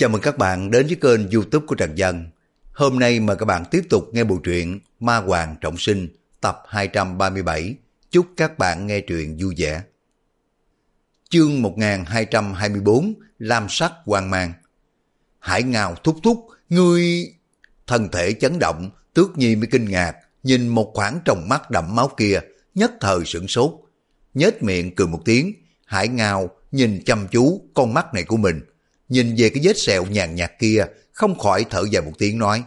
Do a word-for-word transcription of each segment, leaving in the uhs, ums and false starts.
Chào mừng các bạn đến với kênh YouTube của Trần Dân. Hôm nay mời các bạn tiếp tục nghe bộ truyện Ma Hoàng Trọng Sinh tập hai trăm ba mươi bảy. Chúc các bạn nghe truyện vui vẻ. Chương một nghìn hai trăm hai mươi bốn, Lam sắc hoang mang. Hải Ngao thúc thúc, ngươi... Thân thể chấn động, Tước Nhi mới kinh ngạc, nhìn một khoảng trong mắt đậm máu kia, nhất thời sửng sốt. Nhếch miệng cười một tiếng, Hải Ngao nhìn chăm chú con mắt này của mình. Nhìn về cái vết sẹo nhàn nhạt kia, không khỏi thở dài một tiếng nói.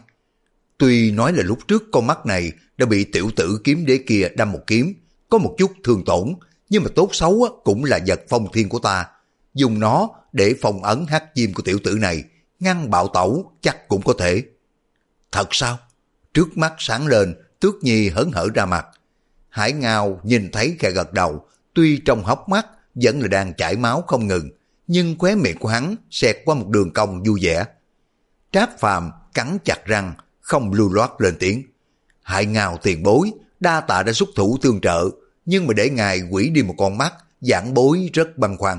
Tuy nói là lúc trước con mắt này đã bị tiểu tử kiếm đế kia đâm một kiếm, có một chút thương tổn, nhưng mà tốt xấu cũng là vật phong thiên của ta. Dùng nó để phong ấn hắc diêm của tiểu tử này, ngăn bạo tẩu chắc cũng có thể. Thật sao? Trước mắt sáng lên, Tước Nhi hớn hở ra mặt. Hải Ngao nhìn thấy khẽ gật đầu, tuy trong hốc mắt vẫn là đang chảy máu không ngừng, nhưng khóe miệng của hắn xẹt qua một đường cong vui vẻ. Trác Phàm cắn chặt răng, không lưu loát lên tiếng. Hải Ngao tiền bối, đa tạ đã xuất thủ tương trợ, nhưng mà để ngài quỷ đi một con mắt, giảng bối rất băn khoăn.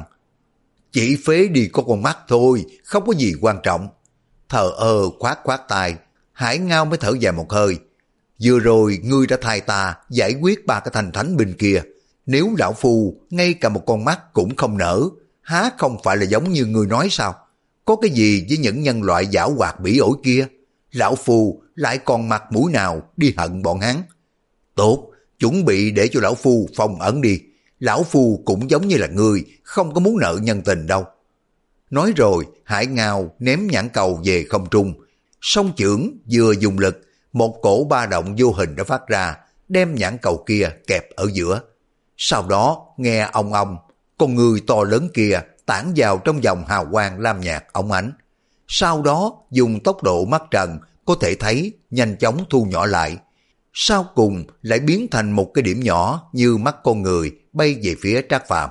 Chỉ phế đi có con mắt thôi, không có gì quan trọng. Thờ ơ khoát khoát tay, Hải Ngao mới thở dài một hơi. Vừa rồi ngươi đã thay ta giải quyết ba cái thành thánh binh kia, nếu lão phu ngay cả một con mắt cũng không nở, há không phải là giống như ngươi nói sao? Có cái gì với những nhân loại giảo hoạt bỉ ổi kia? Lão phu lại còn mặt mũi nào đi hận bọn hắn? Tốt, chuẩn bị để cho lão phu phong ấn đi. Lão phu cũng giống như là ngươi, không có muốn nợ nhân tình đâu. Nói rồi, Hải Ngao ném nhãn cầu về không trung. Song chưởng vừa dùng lực, một cổ ba động vô hình đã phát ra, đem nhãn cầu kia kẹp ở giữa. Sau đó nghe ong ong, con người to lớn kia tản vào trong dòng hào quang lam nhạt óng ánh. Sau đó dùng tốc độ mắt trần có thể thấy nhanh chóng thu nhỏ lại. Sau cùng lại biến thành một cái điểm nhỏ như mắt con người bay về phía Trác Phàm.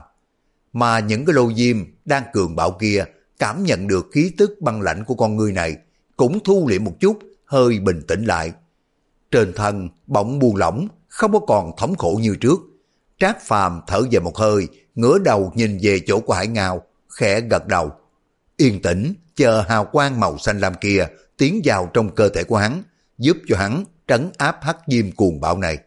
Mà những cái lô diêm đang cường bạo kia cảm nhận được khí tức băng lạnh của con người này, cũng thu liễm một chút, hơi bình tĩnh lại. Trên thân bỗng buông lỏng, không có còn thống khổ như trước. Trác Phàm thở về một hơi, ngửa đầu nhìn về chỗ của Hải Ngao, khẽ gật đầu. Yên tĩnh, chờ hào quang màu xanh lam kia tiến vào trong cơ thể của hắn, giúp cho hắn trấn áp hắc diêm cuồng bạo này.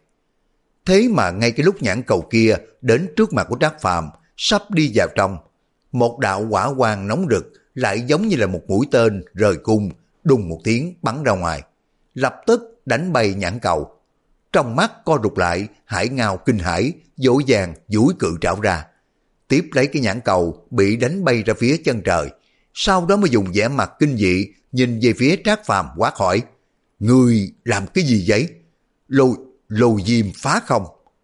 Thế mà ngay cái lúc nhãn cầu kia đến trước mặt của Trác Phàm, sắp đi vào trong, một đạo hỏa quang nóng rực lại giống như là một mũi tên rời cung, đùng một tiếng bắn ra ngoài, lập tức đánh bay nhãn cầu. Trong mắt co rụt lại, Hải Ngao kinh hãi, dỗ dàng duỗi cự trảo ra, tiếp lấy cái nhãn cầu bị đánh bay ra phía chân trời. Sau đó mới dùng vẻ mặt kinh dị nhìn về phía Trác Phàm quát hỏi: Ngươi làm cái gì vậy? Lôi, lôi diêm phá không?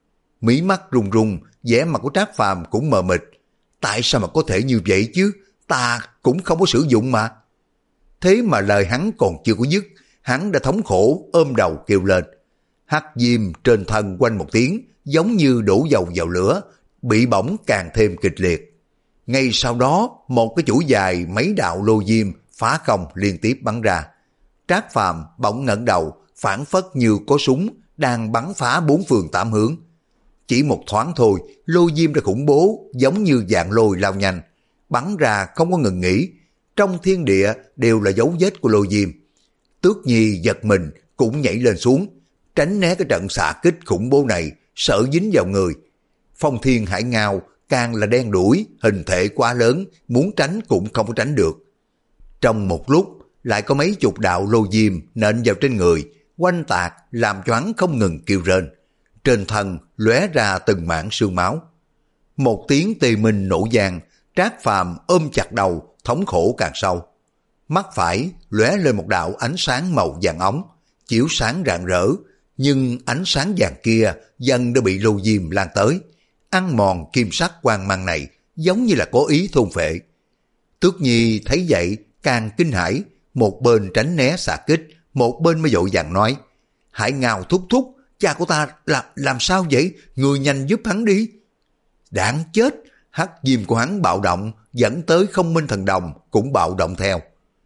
Mí mắt run run, vẻ mặt của Trác Phàm cũng mờ mịt. Tại sao mà có thể như vậy chứ? Ta cũng không có sử dụng mà. Thế mà lời hắn còn chưa có dứt, hắn đã thống khổ ôm đầu kêu lên. Hắc diêm trên thân quanh một tiếng, giống như đổ dầu vào lửa, bị bỏng càng thêm kịch liệt. Ngay sau đó, một cái chuỗi dài mấy đạo lô diêm phá không liên tiếp bắn ra. Trác Phàm bỗng ngẩng đầu, phảng phất như có súng đang bắn phá bốn phương tám hướng. Chỉ một thoáng thôi, lô diêm đã khủng bố, giống như dạng lôi lao nhanh, bắn ra không có ngừng nghỉ. Trong thiên địa đều là dấu vết của lô diêm. Tước Nhi giật mình cũng nhảy lên xuống, tránh né cái trận xạ kích khủng bố này, sợ dính vào người. Phong Thiên Hải Ngao càng là đen đuổi, hình thể quá lớn, muốn tránh cũng không có tránh được. Trong một lúc, lại có mấy chục đạo lô diêm nện vào trên người, quanh tạc làm cho hắn không ngừng kêu rên. Trên thân lóe ra từng mảng sương máu. Một tiếng tê minh nổ vang, Trác Phàm ôm chặt đầu, thống khổ càng sâu. Mắt phải lóe lên một đạo ánh sáng màu vàng óng, chiếu sáng rạng rỡ, nhưng ánh sáng vàng kia dần đã bị lô diêm lan tới, ăn mòn kim sắc quang mang này, giống như là có ý thôn phệ. Tước Nhi thấy vậy càng kinh hãi, một bên tránh né xạ kích, một bên mới vội vàng nói: Hải Ngao thúc thúc, cha của ta làm làm sao vậy? Người nhanh giúp hắn đi. Đáng chết, hắc diêm của hắn bạo động, dẫn tới không minh thần đồng cũng bạo động theo.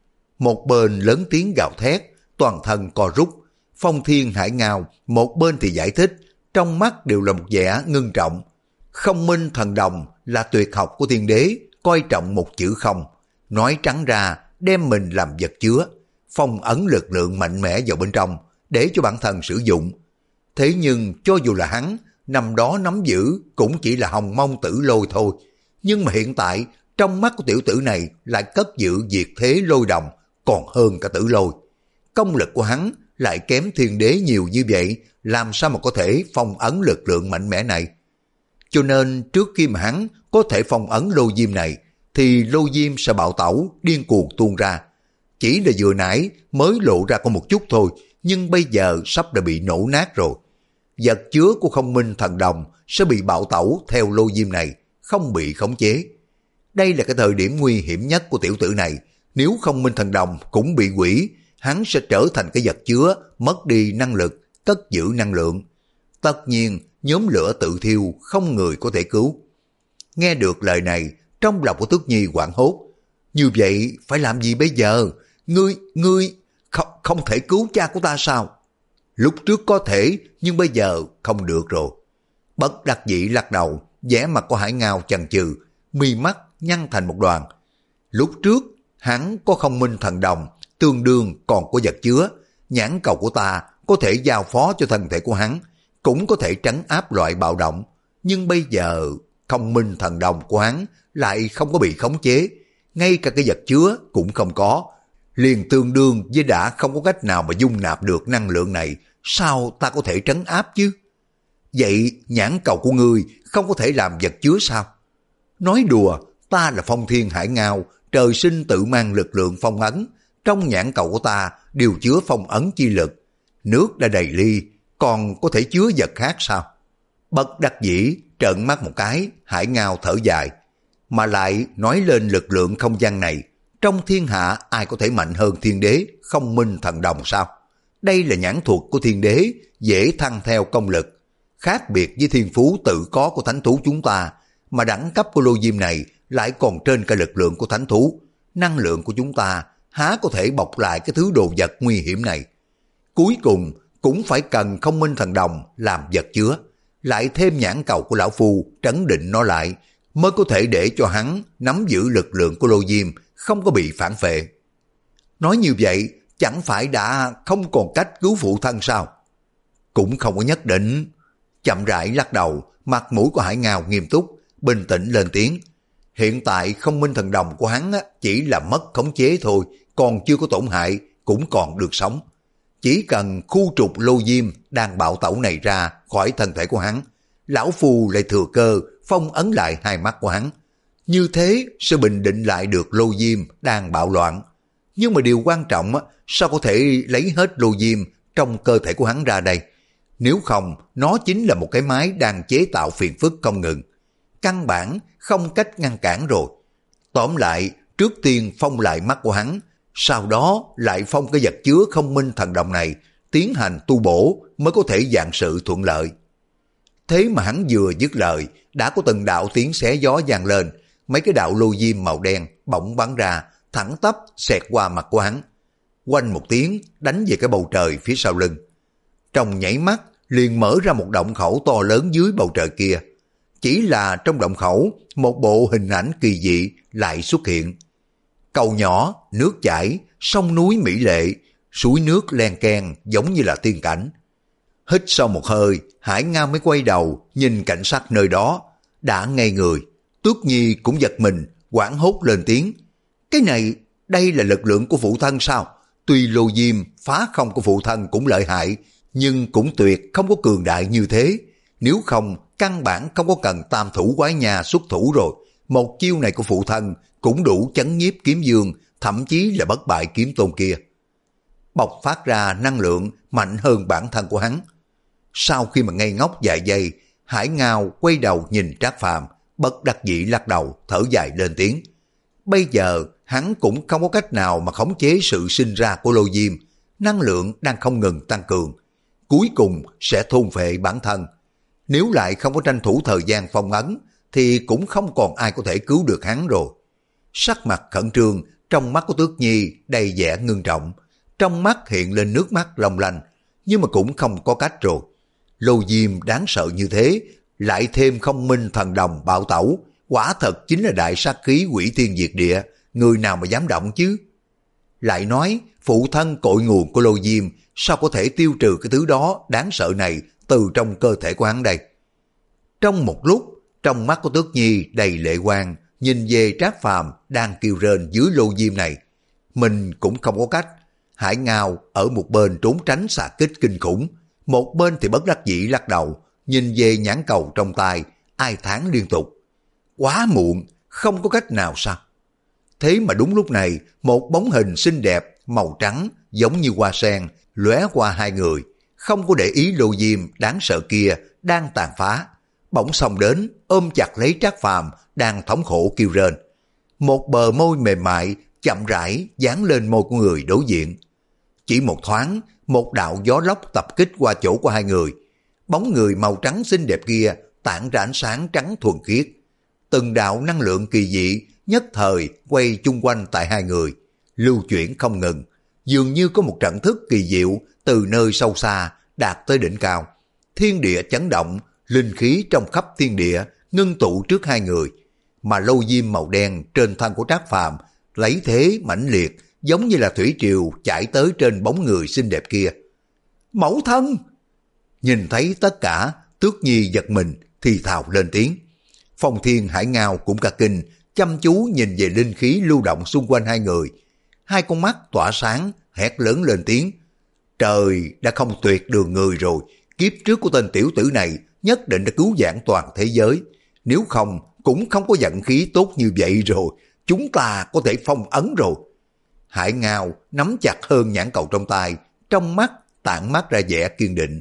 Một bên lớn tiếng gào thét, toàn thân co rút. Phong Thiên Hải Ngao một bên thì giải thích, trong mắt đều là một vẻ ngưng trọng. Không minh thần đồng là tuyệt học của thiên đế, coi trọng một chữ không. Nói trắng ra đem mình làm vật chứa, phong ấn lực lượng mạnh mẽ vào bên trong để cho bản thân sử dụng. Thế nhưng cho dù là hắn năm đó nắm giữ cũng chỉ là hồng mông tử lôi thôi, nhưng mà hiện tại trong mắt của tiểu tử này lại cất giữ diệt thế lôi đồng còn hơn cả tử lôi. Công lực của hắn lại kém thiên đế nhiều như vậy, làm sao mà có thể phong ấn lực lượng mạnh mẽ này. Cho nên trước khi mà hắn có thể phong ấn lô diêm này, thì lô diêm sẽ bạo tẩu, điên cuồng tuôn ra. Chỉ là vừa nãy mới lộ ra có một chút thôi, nhưng bây giờ sắp đã bị nổ nát rồi. Vật chứa của không minh thần đồng sẽ bị bạo tẩu theo lô diêm này, không bị khống chế. Đây là cái thời điểm nguy hiểm nhất của tiểu tử này. Nếu không minh thần đồng cũng bị hủy, hắn sẽ trở thành cái vật chứa, mất đi năng lực, cất giữ năng lượng. Tất nhiên, nhóm lửa tự thiêu, không người có thể cứu. Nghe được lời này, trong lòng của Tước Nhi hoảng hốt. Như vậy, phải làm gì bây giờ? Ngươi, ngươi, không, không thể cứu cha của ta sao? Lúc trước có thể, nhưng bây giờ không được rồi. Bất đắc dĩ lắc đầu, vẻ mặt của Hải Ngao chần chừ, mi mắt nhăn thành một đoàn. Lúc trước, hắn có không minh thần đồng, tương đương còn có vật chứa. Nhãn cầu của ta có thể giao phó cho thân thể của hắn, cũng có thể trấn áp loại bạo động. Nhưng bây giờ, không minh thần đồng của hắn lại không có bị khống chế, ngay cả cái vật chứa cũng không có, liền tương đương với đã không có cách nào mà dung nạp được năng lượng này, sao ta có thể trấn áp chứ? Vậy nhãn cầu của ngươi không có thể làm vật chứa sao? Nói đùa, ta là Phong Thiên Hải Ngao, trời sinh tự mang lực lượng phong ấn, trong nhãn cầu của ta đều chứa phong ấn chi lực, nước đã đầy ly, còn có thể chứa vật khác sao? Bất đắc dĩ trợn mắt một cái, Hải Ngao thở dài, mà lại nói lên lực lượng không gian này, trong thiên hạ ai có thể mạnh hơn thiên đế không minh thần đồng sao? Đây là nhãn thuật của thiên đế, dễ thăng theo công lực, khác biệt với thiên phú tự có của thánh thú chúng ta, mà đẳng cấp của lô diêm này lại còn trên cả lực lượng của thánh thú. Năng lượng của chúng ta há có thể bọc lại cái thứ đồ vật nguy hiểm này. Cuối cùng cũng phải cần không minh thần đồng làm vật chứa, lại thêm nhãn cầu của lão phu trấn định nó lại, mới có thể để cho hắn nắm giữ lực lượng của lô diêm, không có bị phản phệ. Nói như vậy, chẳng phải đã không còn cách cứu phụ thân sao? Cũng không có nhất định. Chậm rãi lắc đầu, mặt mũi của Hải Ngao nghiêm túc, bình tĩnh lên tiếng. Hiện tại không minh thần đồng của hắn chỉ là mất khống chế thôi, còn chưa có tổn hại, cũng còn được sống. Chỉ cần khu trục lô diêm đang bạo tẩu này ra khỏi thân thể của hắn, lão phu lại thừa cơ phong ấn lại hai mắt của hắn. Như thế sẽ bình định lại được lô diêm đang bạo loạn. Nhưng mà điều quan trọng, sao có thể lấy hết lô diêm trong cơ thể của hắn ra đây? Nếu không, nó chính là một cái máy đang chế tạo phiền phức không ngừng. Căn bản không cách ngăn cản rồi. Tóm lại, trước tiên phong lại mắt của hắn, sau đó lại phong cái vật chứa không minh thần đồng này, tiến hành tu bổ mới có thể vạn sự thuận lợi. Thế mà hắn vừa dứt lời, đã có từng đạo tiếng xé gió vang lên, mấy cái đạo lô diêm màu đen bỗng bắn ra, thẳng tắp xẹt qua mặt của hắn. Quanh một tiếng, đánh về cái bầu trời phía sau lưng. Trong nhảy mắt, liền mở ra một động khẩu to lớn dưới bầu trời kia. Chỉ là trong động khẩu, một bộ hình ảnh kỳ dị lại xuất hiện. Cầu nhỏ, nước chảy, sông núi mỹ lệ, suối nước len keng giống như là tiên cảnh. Hít sau một hơi, Hải Ngao mới quay đầu nhìn cảnh sắc nơi đó, đã ngây người. Tước Nhi cũng giật mình, hoảng hốt lên tiếng. Cái này, đây là lực lượng của phụ thân sao? Tuy lô diêm phá không của phụ thân cũng lợi hại, nhưng cũng tuyệt không có cường đại như thế. Nếu không, căn bản không có cần tam thủ quái nhà xuất thủ rồi. Một chiêu này của phụ thân cũng đủ chấn nhiếp kiếm dương, thậm chí là bất bại kiếm tôn kia. Bộc phát ra năng lượng mạnh hơn bản thân của hắn. Sau khi mà ngây ngốc vài giây, Hải Ngao quay đầu nhìn Trác Phàm, bất đắc dĩ lắc đầu, thở dài lên tiếng. Bây giờ hắn cũng không có cách nào mà khống chế sự sinh ra của lô diêm, năng lượng đang không ngừng tăng cường, cuối cùng sẽ thôn phệ bản thân. Nếu lại không có tranh thủ thời gian phong ấn, thì cũng không còn ai có thể cứu được hắn rồi. Sắc mặt khẩn trương, trong mắt của Tước Nhi đầy vẻ ngưng trọng, trong mắt hiện lên nước mắt long lanh, nhưng mà cũng không có cách rồi. Lô diêm đáng sợ như thế, lại thêm không minh thần đồng bạo tẩu, quả thật chính là đại sát khí hủy thiên diệt địa, người nào mà dám động chứ? Lại nói, phụ thân cội nguồn của Lô Diêm sao có thể tiêu trừ cái thứ đó đáng sợ này từ trong cơ thể của hắn đây? Trong một lúc, trong mắt của Tước Nhi đầy lệ quang, nhìn về Trác Phàm đang kêu rên dưới Lô Diêm này. Mình cũng không có cách. Hải Ngao ở một bên trốn tránh xạ kích kinh khủng, một bên thì bất đắc dĩ lắc đầu, nhìn về nhãn cầu trong tay, ai thán liên tục. Quá muộn, không có cách nào sao? Thế mà đúng lúc này, một bóng hình xinh đẹp, màu trắng, giống như hoa sen, lóe qua hai người, không có để ý Lô Diêm đáng sợ kia đang tàn phá. Bỗng xông đến, ôm chặt lấy Trác Phàm đang thống khổ kêu rên. Một bờ môi mềm mại, chậm rãi dán lên môi của người đối diện. Chỉ một thoáng, một đạo gió lốc tập kích qua chỗ của hai người. Bóng người màu trắng xinh đẹp kia tản ra ánh sáng trắng thuần khiết. Từng đạo năng lượng kỳ dị nhất thời quay chung quanh tại hai người, lưu chuyển không ngừng, dường như có một trận thức kỳ diệu từ nơi sâu xa đạt tới đỉnh cao. Thiên địa chấn động, linh khí trong khắp thiên địa ngưng tụ trước hai người, mà Lô Diêm màu đen trên thân của Trác Phàm lấy thế mãnh liệt, giống như là thủy triều chảy tới trên bóng người xinh đẹp kia. Mẫu thân! Nhìn thấy tất cả, Tước Nhi giật mình, thì thào lên tiếng. Phong Thiên Hải Ngao cũng cả kinh, chăm chú nhìn về linh khí lưu động xung quanh hai người. Hai con mắt tỏa sáng, hét lớn lên tiếng. Trời đã không tuyệt đường người rồi, kiếp trước của tên tiểu tử này nhất định đã cứu vãn toàn thế giới. Nếu không, cũng không có vận khí tốt như vậy rồi, chúng ta có thể phong ấn rồi. Hải Ngao nắm chặt hơn nhãn cầu trong tay, trong mắt tản mắt ra vẻ kiên định.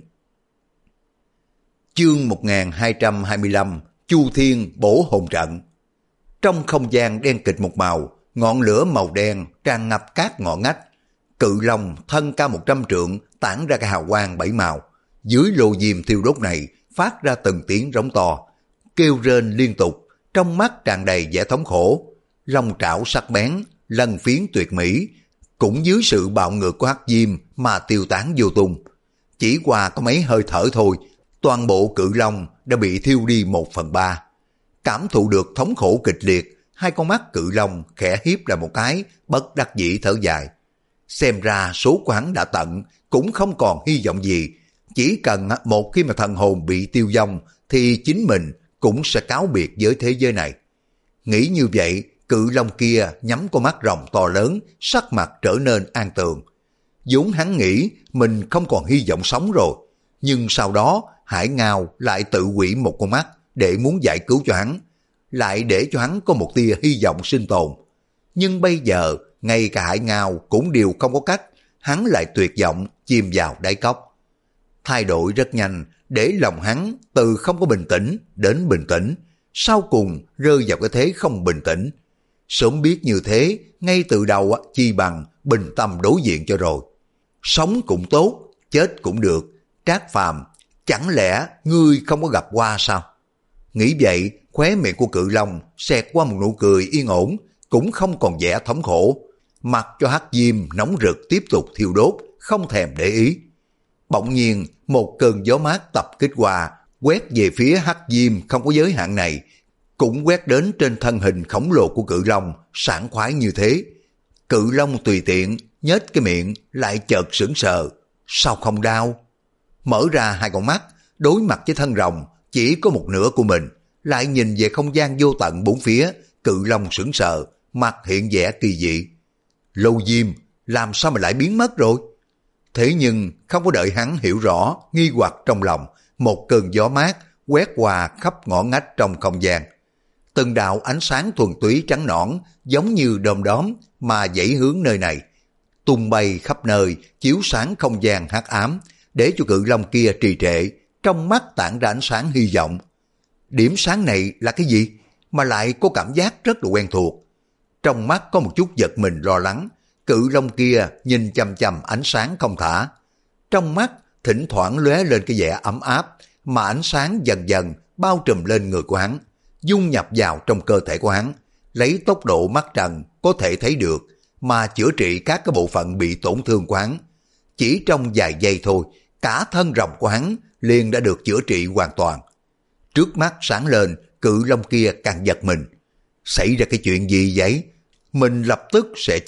Chương một nghìn hai trăm hai mươi lăm, Chu Thiên bổ hồn trận. Trong không gian đen kịt một màu, ngọn lửa màu đen tràn ngập các ngõ ngách. Cự long thân cao một trăm trượng tản ra cái hào quang bảy màu. Dưới lô diêm thiêu đốt này phát ra từng tiếng rống to, kêu rên liên tục, trong mắt tràn đầy vẻ thống khổ. Long trảo sắc bén, lân phiến tuyệt mỹ, cũng dưới sự bạo ngược của hắc diêm mà tiêu tán vô tung. Chỉ qua có mấy hơi thở thôi, toàn bộ cự long đã bị thiêu đi một phần ba. Cảm thụ được thống khổ kịch liệt, hai con mắt cự long khẽ hiếp ra một cái, bất đắc dĩ thở dài. Xem ra số của hắn đã tận, cũng không còn hy vọng gì. Chỉ cần một khi mà thần hồn bị tiêu vong, thì chính mình cũng sẽ cáo biệt với thế giới này. Nghĩ như vậy, cự long kia nhắm con mắt rồng to lớn, sắc mặt trở nên an tường. vốn hắn nghĩ mình không còn hy vọng sống rồi, nhưng sau đó Hải Ngao lại tự hủy một con mắt để muốn giải cứu cho hắn, lại để cho hắn có một tia hy vọng sinh tồn. Nhưng bây giờ, ngay cả Hải Ngao cũng đều không có cách, hắn lại tuyệt vọng chìm vào đáy cốc. Thay đổi rất nhanh, để lòng hắn từ không có bình tĩnh đến bình tĩnh, sau cùng rơi vào cái thế không bình tĩnh. Sớm biết như thế, ngay từ đầu chi bằng bình tâm đối diện cho rồi. Sống cũng tốt, chết cũng được. Trác Phàm, chẳng lẽ ngươi không có gặp qua sao? Nghĩ vậy, khóe miệng của cự long xẹt qua một nụ cười yên ổn, cũng không còn vẻ thống khổ. Mặc cho hắc diêm nóng rực tiếp tục thiêu đốt, không thèm để ý. Bỗng nhiên, một cơn gió mát tập kích qua, quét về phía hắc diêm không có giới hạn này, cũng quét đến trên thân hình khổng lồ của cự long, sảng khoái như thế. Cự long tùy tiện, nhếch cái miệng, lại chợt sững sờ. Sao không đau? Mở ra hai con mắt, đối mặt với thân rồng, chỉ có một nửa của mình, lại nhìn về không gian vô tận bốn phía, cự long sững sờ, mặt hiện vẻ kỳ dị. Lâu Diêm, làm sao mà lại biến mất rồi? Thế nhưng không có đợi hắn hiểu rõ nghi hoặc trong lòng, một cơn gió mát quét qua khắp ngõ ngách trong không gian. Từng đạo ánh sáng thuần túy trắng nõn giống như đom đóm mà dãy hướng nơi này, tung bay khắp nơi, chiếu sáng không gian hắc ám, để cho cự long kia trì trệ, trong mắt tản ra ánh sáng hy vọng. Điểm sáng này là cái gì mà lại có cảm giác rất là quen thuộc? Trong mắt có một chút giật mình lo lắng, cự long kia nhìn chằm chằm ánh sáng không thả. Trong mắt thỉnh thoảng lóe lên cái vẻ ấm áp, mà ánh sáng dần dần bao trùm lên người của hắn, dung nhập vào trong cơ thể của hắn, lấy tốc độ mắt trần có thể thấy được, mà chữa trị các cái bộ phận bị tổn thương của hắn. Chỉ trong vài giây thôi, cả thân rồng của hắn liền đã được chữa trị hoàn toàn. Trước mắt sáng lên, cự long kia càng giật mình. Xảy ra cái chuyện gì vậy? Mình lập tức sẽ chết,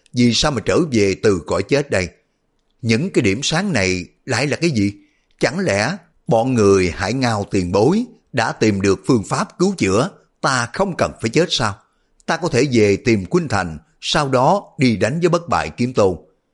vì sao mà trở về từ cõi chết đây? Những cái điểm sáng này lại là cái gì? Chẳng lẽ bọn người Hải Ngao tiền bối đã tìm được phương pháp cứu chữa, ta không cần phải chết sao? Ta có thể về tìm Khuynh Thành, sau đó đi đánh với bất bại kiếm tôn.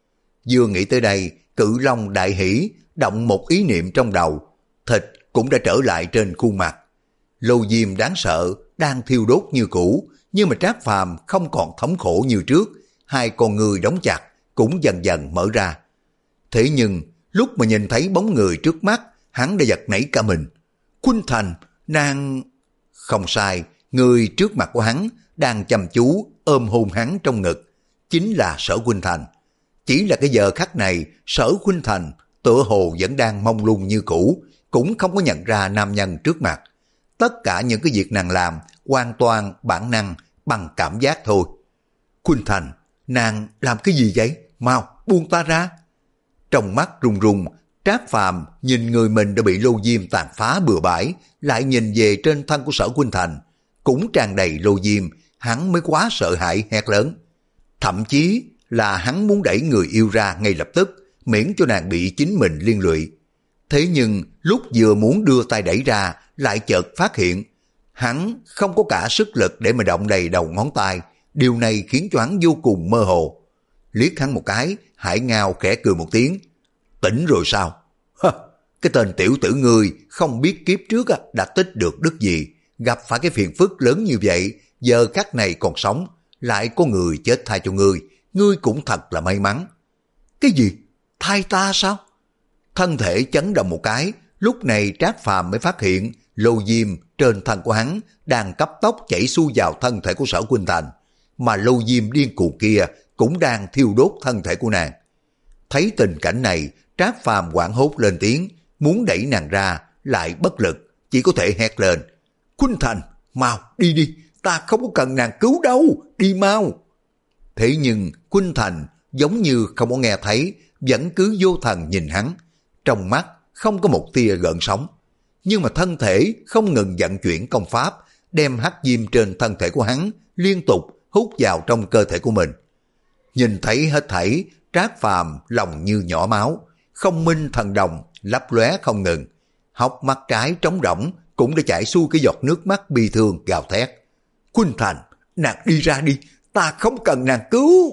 Vừa nghĩ tới đây, Cự Long đại hỉ, động một ý niệm trong đầu, thịt cũng đã trở lại trên khuôn mặt. Lô diêm đáng sợ, đang thiêu đốt như cũ, nhưng mà Trác Phàm không còn thống khổ như trước, hai con người đóng chặt cũng dần dần mở ra. Thế nhưng, lúc mà nhìn thấy bóng người trước mắt, hắn đã giật nảy cả mình. Khuynh Thành, nàng... Không sai, người trước mặt của hắn đang chăm chú ôm hôn hắn trong ngực, chính là Sở Khuynh Thành. Chỉ là cái giờ khắc này, Sở Khuynh Thành tựa hồ vẫn đang mông lung như cũ, cũng không có nhận ra nam nhân trước mặt. Tất cả những cái việc nàng làm hoàn toàn bản năng, bằng cảm giác thôi. Khuynh Thành, nàng làm cái gì vậy? Mau, buông ta ra. Trong mắt run run, Trác Phàm nhìn người mình đã bị lô diêm tàn phá bừa bãi, lại nhìn về trên thân của Sở Khuynh Thành, cũng tràn đầy lô diêm, hắn mới quá sợ hãi hét lớn. Thậm chí là hắn muốn đẩy người yêu ra ngay lập tức, miễn cho nàng bị chính mình liên lụy. Thế nhưng lúc vừa muốn đưa tay đẩy ra, lại chợt phát hiện, hắn không có cả sức lực để mà động đầy đầu ngón tay, điều này khiến cho hắn vô cùng mơ hồ. Liếc hắn một cái, Hải Ngao khẽ cười một tiếng. Tỉnh rồi sao? Hơ, cái tên tiểu tử ngươi không biết kiếp trước đã tích được đức gì, gặp phải cái phiền phức lớn như vậy, giờ khắc này còn sống, lại có người chết thay cho ngươi, ngươi cũng thật là may mắn. Cái gì? Thay ta sao? Thân thể chấn động một cái, lúc này Trác Phàm mới phát hiện lô diêm trên thân của hắn đang cấp tốc chảy xuôi vào thân thể của Sở Khuynh Thành, mà lô diêm điên cuồng kia cũng đang thiêu đốt thân thể của nàng. Thấy tình cảnh này, Trác Phàm hoảng hốt lên tiếng, muốn đẩy nàng ra, lại bất lực, chỉ có thể hét lên. Khuynh Thành, mau, đi đi, ta không có cần nàng cứu đâu, đi mau. Thế nhưng Khuynh Thành giống như không có nghe thấy, vẫn cứ vô thần nhìn hắn, trong mắt không có một tia gợn sóng. Nhưng mà thân thể không ngừng vận chuyển công pháp, đem hắc diêm trên thân thể của hắn liên tục hút vào trong cơ thể của mình. Nhìn thấy hết thảy, Trác Phàm lòng như nhỏ máu, không minh thần đồng lấp lóe không ngừng, hốc mắt trái trống rỗng cũng đã chảy xuôi cái giọt nước mắt bi thương gào thét. Khuynh Thành, nàng đi ra đi, ta không cần nàng cứu.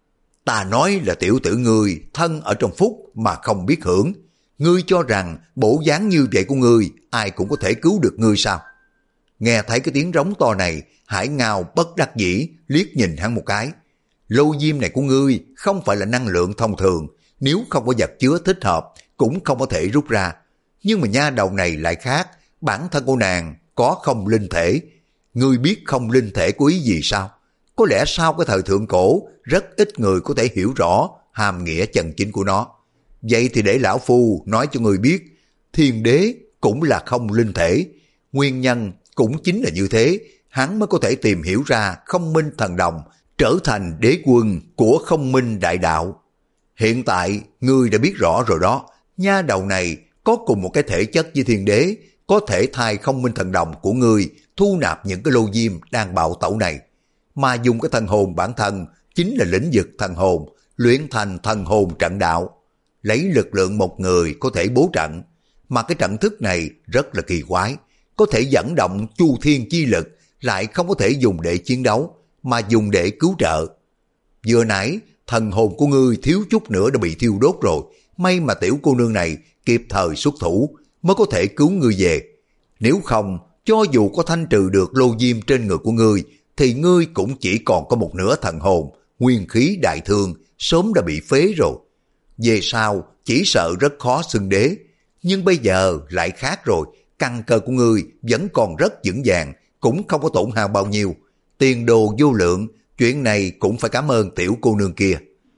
Ta nói là tiểu tử ngươi thân ở trong phúc mà không biết hưởng, ngươi cho rằng bộ dáng như vậy của ngươi ai cũng có thể cứu được ngươi sao? Nghe thấy cái tiếng rống to này, Hải Ngao bất đắc dĩ liếc nhìn hắn một cái. Lô diêm này của ngươi không phải là năng lượng thông thường, nếu không có vật chứa thích hợp cũng không có thể rút ra. Nhưng mà nha đầu này lại khác, bản thân của nàng có không linh thể. Ngươi biết không linh thể có ý gì sao? Có lẽ sau cái thời thượng cổ, rất ít người có thể hiểu rõ hàm nghĩa chân chính của nó. Vậy thì để lão phu nói cho người biết, thiên đế cũng là không linh thể. Nguyên nhân cũng chính là như thế, hắn mới có thể tìm hiểu ra không minh thần đồng, trở thành đế quân của không minh đại đạo. Hiện tại, ngươi đã biết rõ rồi đó, nha đầu này có cùng một cái thể chất với thiên đế, có thể thay không minh thần đồng của ngươi thu nạp những cái lô diêm đang bạo tẩu này. Mà dùng cái thần hồn bản thân chính là lĩnh vực thần hồn, luyện thành thần hồn trận đạo. Lấy lực lượng một người có thể bố trận, mà cái trận thức này rất là kỳ quái, có thể dẫn động chu thiên chi lực, lại không có thể dùng để chiến đấu, mà dùng để cứu trợ. Vừa nãy, thần hồn của ngươi thiếu chút nữa đã bị thiêu đốt rồi, may mà tiểu cô nương này kịp thời xuất thủ, mới có thể cứu ngươi về. Nếu không, cho dù có thanh trừ được lô diêm trên người của ngươi, thì ngươi cũng chỉ còn có một nửa thần hồn, nguyên khí đại thương, sớm đã bị phế rồi. Về sau, chỉ sợ rất khó xưng đế, nhưng bây giờ lại khác rồi, căn cơ của ngươi vẫn còn rất vững vàng, cũng không có tổn hao bao nhiêu. Tiền đồ vô lượng, chuyện này cũng phải cảm ơn tiểu cô nương kia.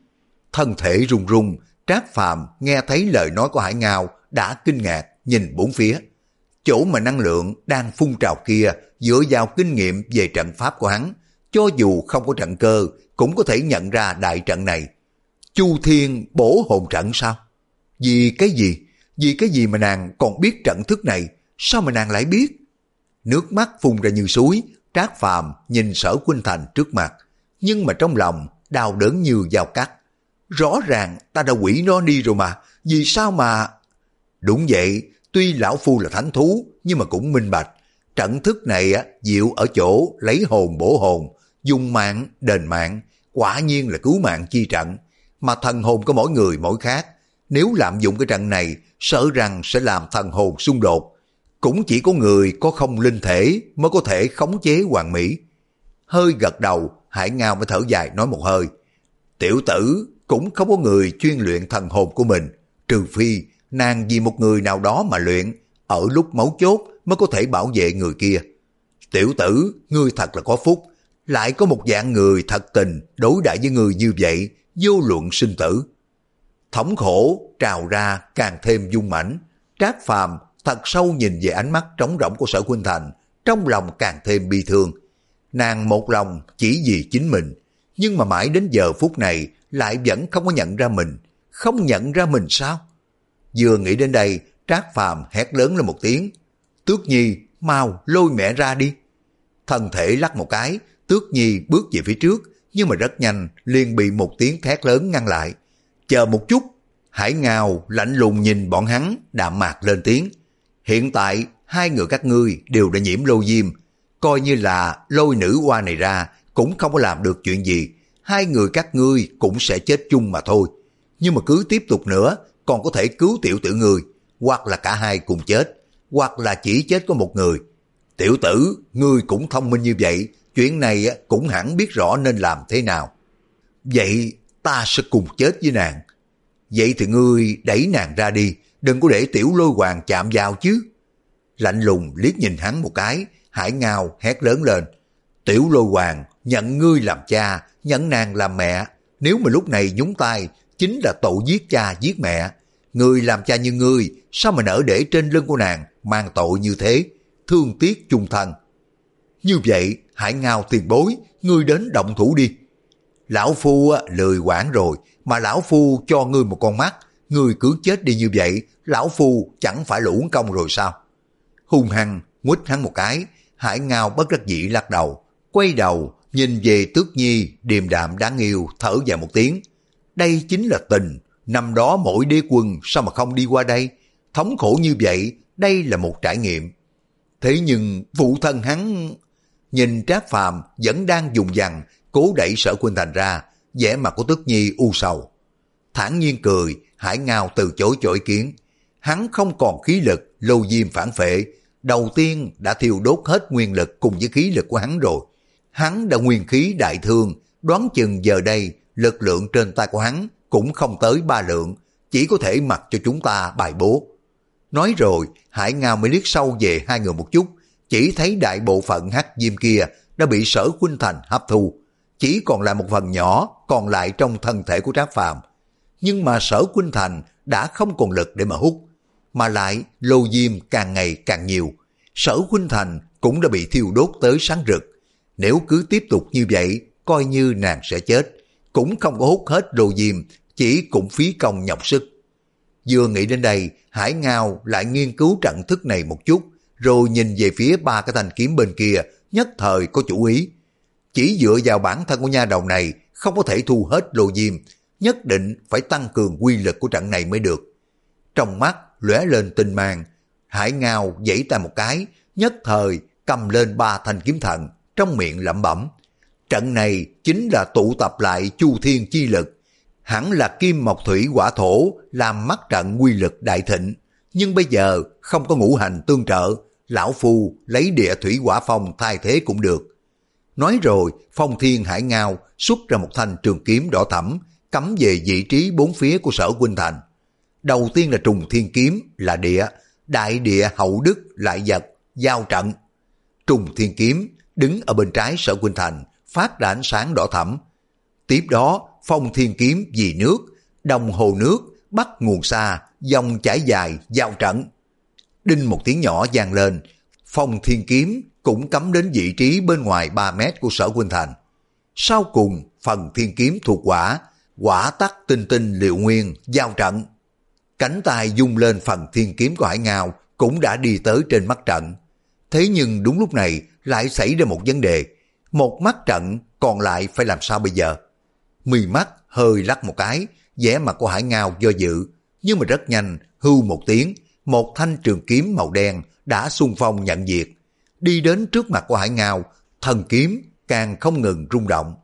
Thân thể run run, Trác Phàm nghe thấy lời nói của Hải Ngao đã kinh ngạc nhìn bốn phía. Chỗ mà năng lượng đang phun trào kia dựa vào kinh nghiệm về trận pháp của hắn, cho dù không có trận cơ cũng có thể nhận ra đại trận này. Chu Thiên bổ hồn trận sao? Vì cái gì? Vì cái gì mà nàng còn biết trận thức này? Sao mà nàng lại biết? Nước mắt phun ra như suối, Trác Phàm nhìn Sở Khuynh Thành trước mặt, nhưng mà trong lòng đau đớn như dao cắt. Rõ ràng ta đã quỷ nó đi rồi mà, vì sao mà... Đúng vậy, tuy lão phu là thánh thú, nhưng mà cũng minh bạch. Trận thức này á, diệu ở chỗ lấy hồn bổ hồn, dùng mạng đền mạng, quả nhiên là cứu mạng chi trận. Mà thần hồn của mỗi người mỗi khác, nếu lạm dụng cái trận này, sợ rằng sẽ làm thần hồn xung đột. Cũng chỉ có người có không linh thể mới có thể khống chế hoàn mỹ. Hơi gật đầu, Hải Ngao mới thở dài nói một hơi. Tiểu tử cũng không có người chuyên luyện thần hồn của mình, trừ phi nàng vì một người nào đó mà luyện, ở lúc mấu chốt mới có thể bảo vệ người kia. Tiểu tử, ngươi thật là có phúc, lại có một dạng người thật tình đối đãi với người như vậy, vô luận sinh tử. Thống khổ trào ra càng thêm dung mãnh. Trác Phàm thật sâu nhìn về ánh mắt trống rỗng của Sở Khuynh Thành, trong lòng càng thêm bi thương. Nàng một lòng chỉ vì chính mình, nhưng mà mãi đến giờ phút này lại vẫn không có nhận ra mình. Không nhận ra mình sao? Vừa nghĩ đến đây, Trác Phàm hét lớn lên một tiếng. Tước Nhi, mau lôi mẹ ra đi. Thân thể lắc một cái, Tước Nhi bước về phía trước, nhưng mà rất nhanh liền bị một tiếng thét lớn ngăn lại. Chờ một chút. Hải Ngao lạnh lùng nhìn bọn hắn, đạm mạc lên tiếng. Hiện tại hai người các ngươi đều đã nhiễm lôi diêm, coi như là lôi nữ oa này ra cũng không có làm được chuyện gì, hai người các ngươi cũng sẽ chết chung mà thôi. Nhưng mà cứ tiếp tục nữa, còn có thể cứu tiểu tử ngươi, hoặc là cả hai cùng chết, hoặc là chỉ chết có một người. Tiểu tử, ngươi cũng thông minh như vậy, chuyện này cũng hẳn biết rõ nên làm thế nào. Vậy ta sẽ cùng chết với nàng. Vậy thì ngươi đẩy nàng ra đi, đừng có để tiểu lôi hoàng chạm vào chứ. Lạnh lùng liếc nhìn hắn một cái, Hải Ngao hét lớn lên. Tiểu lôi hoàng nhận ngươi làm cha, nhận nàng làm mẹ, nếu mà lúc này nhúng tay chính là tội giết cha giết mẹ. Ngươi làm cha như ngươi, sao mà nỡ để trên lưng của nàng mang tội như thế, thương tiếc chung thân. Như vậy, Hải Ngao tiền bối, ngươi đến động thủ đi. Lão phu lười quản rồi, mà lão phu cho ngươi một con mắt, ngươi cứ chết đi như vậy, lão phu chẳng phải là uổng công rồi sao? Hung hăng nguýt hắn một cái, Hải Ngao bất đắc dĩ lắc đầu, quay đầu nhìn về Tước Nhi điềm đạm đáng yêu, thở dài một tiếng. Đây chính là tình, năm đó mỗi đế quân sao mà không đi qua đây, thống khổ như vậy, đây là một trải nghiệm. Thế nhưng phụ thân hắn... Nhìn Trác Phàm vẫn đang dùng dằn cố đẩy Sở Khuynh Thành ra, vẻ mặt của Tước Nhi u sầu. Thản nhiên cười, Hải Ngao từ chối cho ý kiến. Hắn không còn khí lực, lô diêm phản phệ, đầu tiên đã thiêu đốt hết nguyên lực cùng với khí lực của hắn rồi. Hắn đã nguyên khí đại thương, đoán chừng giờ đây lực lượng trên tay của hắn cũng không tới ba lượng, chỉ có thể mặc cho chúng ta bài bố. Nói rồi, Hải Ngao mới liếc sâu về hai người một chút, chỉ thấy đại bộ phận hắc diêm kia đã bị Sở Khuynh Thành hấp thu, chỉ còn lại một phần nhỏ còn lại trong thân thể của Trác Phàm. Nhưng mà Sở Khuynh Thành đã không còn lực để mà hút, mà lại lô diêm càng ngày càng nhiều. Sở Khuynh Thành cũng đã bị thiêu đốt tới sáng rực. Nếu cứ tiếp tục như vậy, coi như nàng sẽ chết, cũng không có hút hết lô diêm, chỉ cũng phí công nhọc sức. Vừa nghĩ đến đây, Hải Ngao lại nghiên cứu trận thức này một chút, rồi nhìn về phía ba cái thanh kiếm bên kia, nhất thời có chủ ý. Chỉ dựa vào bản thân của nha đầu này không có thể thu hết lô diêm, nhất định phải tăng cường quy lực của trận này mới được. Trong mắt lóe lên tinh mang, Hải Ngao giãy tay một cái, nhất thời cầm lên ba thanh kiếm thần, trong miệng lẩm bẩm. Trận này chính là tụ tập lại chu thiên chi lực, hẳn là kim mộc thủy hỏa thổ làm mắt trận quy lực đại thịnh, nhưng bây giờ không có ngũ hành tương trợ, lão phu lấy địa thủy hỏa phong thay thế cũng được. Nói rồi, Phong Thiên Hải Ngao xuất ra một thanh trường kiếm đỏ thẫm, cắm về vị trí bốn phía của Sở Khuynh Thành. Đầu tiên là trùng thiên kiếm, là địa, đại địa hậu đức lại vật, giao trận. Trùng thiên kiếm đứng ở bên trái Sở Khuynh Thành, phát ra ánh sáng đỏ thẫm. Tiếp đó, Phong Thiên kiếm vì nước, đồng hồ nước, bắt nguồn xa, dòng chảy dài, giao trận. Đinh một tiếng nhỏ vang lên, Phong Thiên kiếm cũng cắm đến vị trí bên ngoài ba mét của Sở Khuynh Thành. Sau cùng, phần thiên kiếm thuộc quả, quả tắc tinh tinh liệu nguyên, giao trận. Cánh tay dung lên phần thiên kiếm của Hải Ngao cũng đã đi tới trên mắt trận. Thế nhưng đúng lúc này lại xảy ra một vấn đề. Một mắt trận còn lại phải làm sao bây giờ? mì mắt hơi lắc một cái, vẻ mặt của Hải Ngao do dự, nhưng mà rất nhanh, hưu một tiếng, một thanh trường kiếm màu đen đã xung phong nhận diệt, đi đến trước mặt của Hải Ngao, thần kiếm càng không ngừng rung động.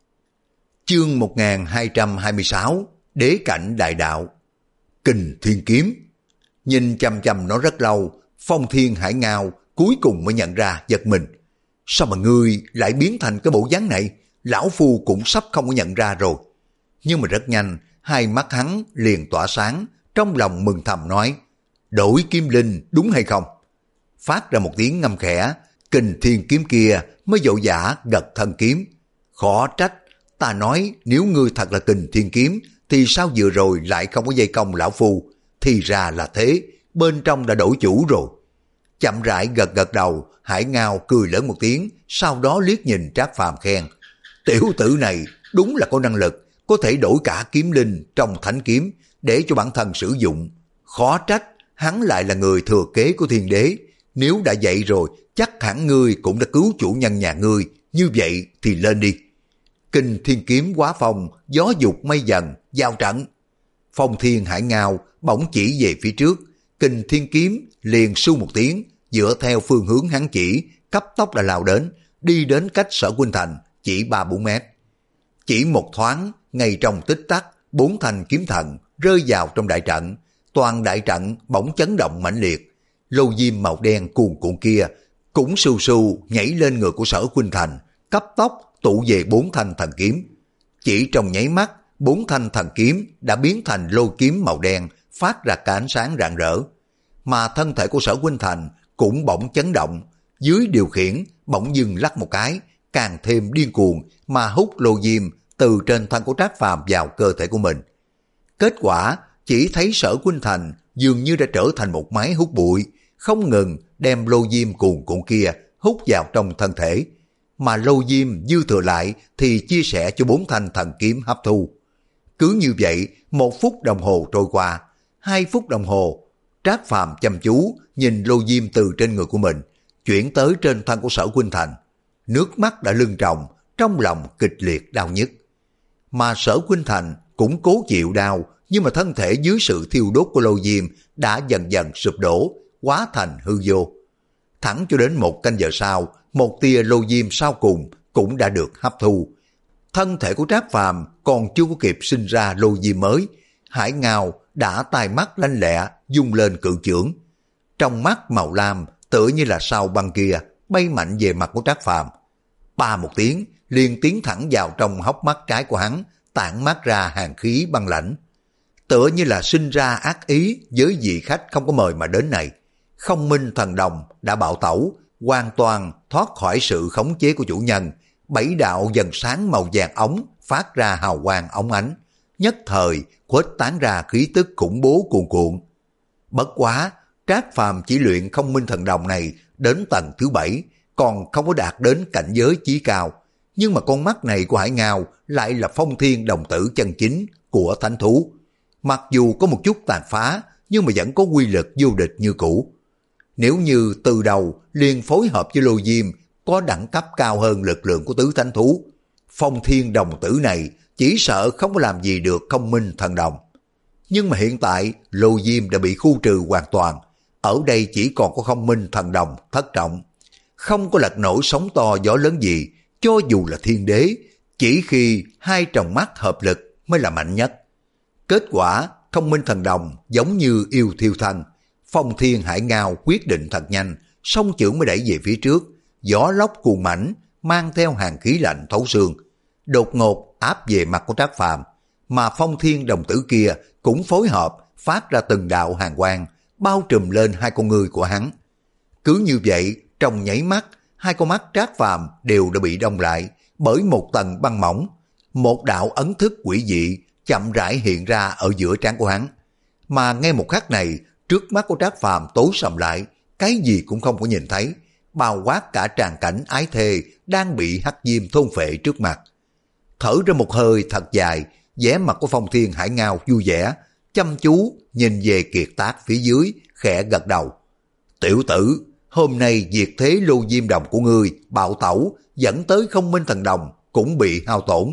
Chương một nghìn hai trăm hai mươi sáu, Đế cảnh đại đạo. Kình Thiên Kiếm. Nhìn chằm chằm nó rất lâu, Phong Thiên Hải Ngao cuối cùng mới nhận ra giật mình. Sao mà ngươi lại biến thành cái bộ dáng này? Lão Phu cũng sắp không có nhận ra rồi. Nhưng mà rất nhanh, hai mắt hắn liền tỏa sáng, trong lòng mừng thầm nói, đổi kim linh đúng hay không? Phát ra một tiếng ngâm khẽ, Kình Thiên Kiếm kia mới vội vã gật thân kiếm. Khó trách, ta nói nếu ngươi thật là Kình Thiên Kiếm thì sao vừa rồi lại không có dây công lão Phu? Thì ra là thế, bên trong đã đổi chủ rồi. Chậm rãi gật gật đầu, Hải Ngao cười lớn một tiếng, sau đó liếc nhìn Trác Phàm khen, tiểu tử này đúng là có năng lực, có thể đổi cả kiếm linh trong thánh kiếm để cho bản thân sử dụng. Khó trách hắn lại là người thừa kế của thiên đế, nếu đã vậy rồi chắc hẳn ngươi cũng đã cứu chủ nhân nhà ngươi, như vậy thì lên đi. Kình Thiên Kiếm hóa phong, gió dục mây dần, giao trận. Phong Thiên Hải Ngao bỗng chỉ về phía trước, Kình Thiên Kiếm liền su một tiếng, dựa theo phương hướng hắn chỉ, cấp tốc đã lao đến, đi đến cách Sở Huynh Thành chỉ ba bốn mét. Chỉ một thoáng, ngay trong tích tắc, bốn thanh kiếm thần rơi vào trong đại trận, toàn đại trận bỗng chấn động mãnh liệt. Lô diêm màu đen cuồn cuộn kia cũng sù sù nhảy lên người của Sở Huynh Thành, cấp tốc tụ về bốn thanh thần kiếm. Chỉ trong nháy mắt, bốn thanh thần kiếm đã biến thành lô kiếm màu đen, phát ra cả ánh sáng rạng rỡ. Mà thân thể của Sở Huynh Thành cũng bỗng chấn động, dưới điều khiển bỗng dừng lắc một cái, càng thêm điên cuồng mà hút lô diêm từ trên thân của Trác Phàm vào cơ thể của mình. Kết quả chỉ thấy Sở Huynh Thành dường như đã trở thành một máy hút bụi, không ngừng đem lô diêm cuồn cuộn kia hút vào trong thân thể, mà lô diêm dư thừa lại thì chia sẻ cho bốn thanh thần kiếm hấp thu. Cứ như vậy, một phút đồng hồ trôi qua, hai phút đồng hồ, Trác Phàm chăm chú nhìn lô diêm từ trên người của mình chuyển tới trên thân của Sở Huynh Thành, nước mắt đã lưng tròng, trong lòng kịch liệt đau nhức. Mà Sở Huynh Thành cũng cố chịu đau, nhưng mà thân thể dưới sự thiêu đốt của lô diêm đã dần dần sụp đổ, hóa thành hư vô. Thẳng cho đến một canh giờ sau, một tia lô diêm sau cùng cũng đã được hấp thu. Thân thể của Trác Phàm còn chưa có kịp sinh ra lô diêm mới, Hải Ngao đã tai mắt lanh lẹ dung lên cự chưởng. Trong mắt màu lam tựa như là sao băng kia bay mạnh về mặt của Trác Phàm. Ba một tiếng liền tiến thẳng vào trong hốc mắt trái của hắn, tản mát ra hàn khí băng lãnh. Tựa như là sinh ra ác ý với vị khách không có mời mà đến này. Không minh thần đồng đã bạo tẩu, hoàn toàn thoát khỏi sự khống chế của chủ nhân. Bảy đạo dần sáng màu vàng ống phát ra hào quang óng ánh, nhất thời khuếch tán ra khí tức khủng bố cuồn cuộn. Bất quá, Trác Phàm chỉ luyện không minh thần đồng này đến tầng thứ bảy, còn không có đạt đến cảnh giới chí cao. Nhưng mà con mắt này của Hải Ngao lại là phong thiên đồng tử chân chính của thánh thú. Mặc dù có một chút tàn phá, nhưng mà vẫn có quy lực vô địch như cũ. Nếu như từ đầu liền phối hợp với lô diêm có đẳng cấp cao hơn lực lượng của tứ thánh thú, phong thiên đồng tử này chỉ sợ không có làm gì được không minh thần đồng. Nhưng mà hiện tại lô diêm đã bị khu trừ hoàn toàn, ở đây chỉ còn có không minh thần đồng thất trọng. Không có lật nổi sóng to gió lớn gì, cho dù là thiên đế, chỉ khi hai tròng mắt hợp lực mới là mạnh nhất. Kết quả không minh thần đồng giống như yêu thiêu thân. Phong Thiên Hải Ngao quyết định thật nhanh, song chưởng mới đẩy về phía trước, gió lốc cuồn mãnh mang theo hàn khí lạnh thấu xương, đột ngột áp về mặt của Trác Phàm. Mà Phong Thiên đồng tử kia cũng phối hợp phát ra từng đạo hàn quang bao trùm lên hai con ngươi của hắn. Cứ như vậy, trong nháy mắt, hai con mắt Trác Phàm đều đã bị đông lại bởi một tầng băng mỏng. Một đạo ấn thức quỷ dị chậm rãi hiện ra ở giữa trán của hắn. Mà ngay một khắc này, trước mắt của Trác Phàm tối sầm lại, cái gì cũng không có nhìn thấy, bao quát cả tràng cảnh ái thê đang bị hắc diêm thôn phệ trước mặt. Thở ra một hơi thật dài, vẻ mặt của Phong Thiên Hải Ngao vui vẻ, chăm chú nhìn về kiệt tác phía dưới, khẽ gật đầu. Tiểu tử, hôm nay diệt thế lô diêm đồng của ngươi bạo tẩu dẫn tới không minh thần đồng cũng bị hao tổn.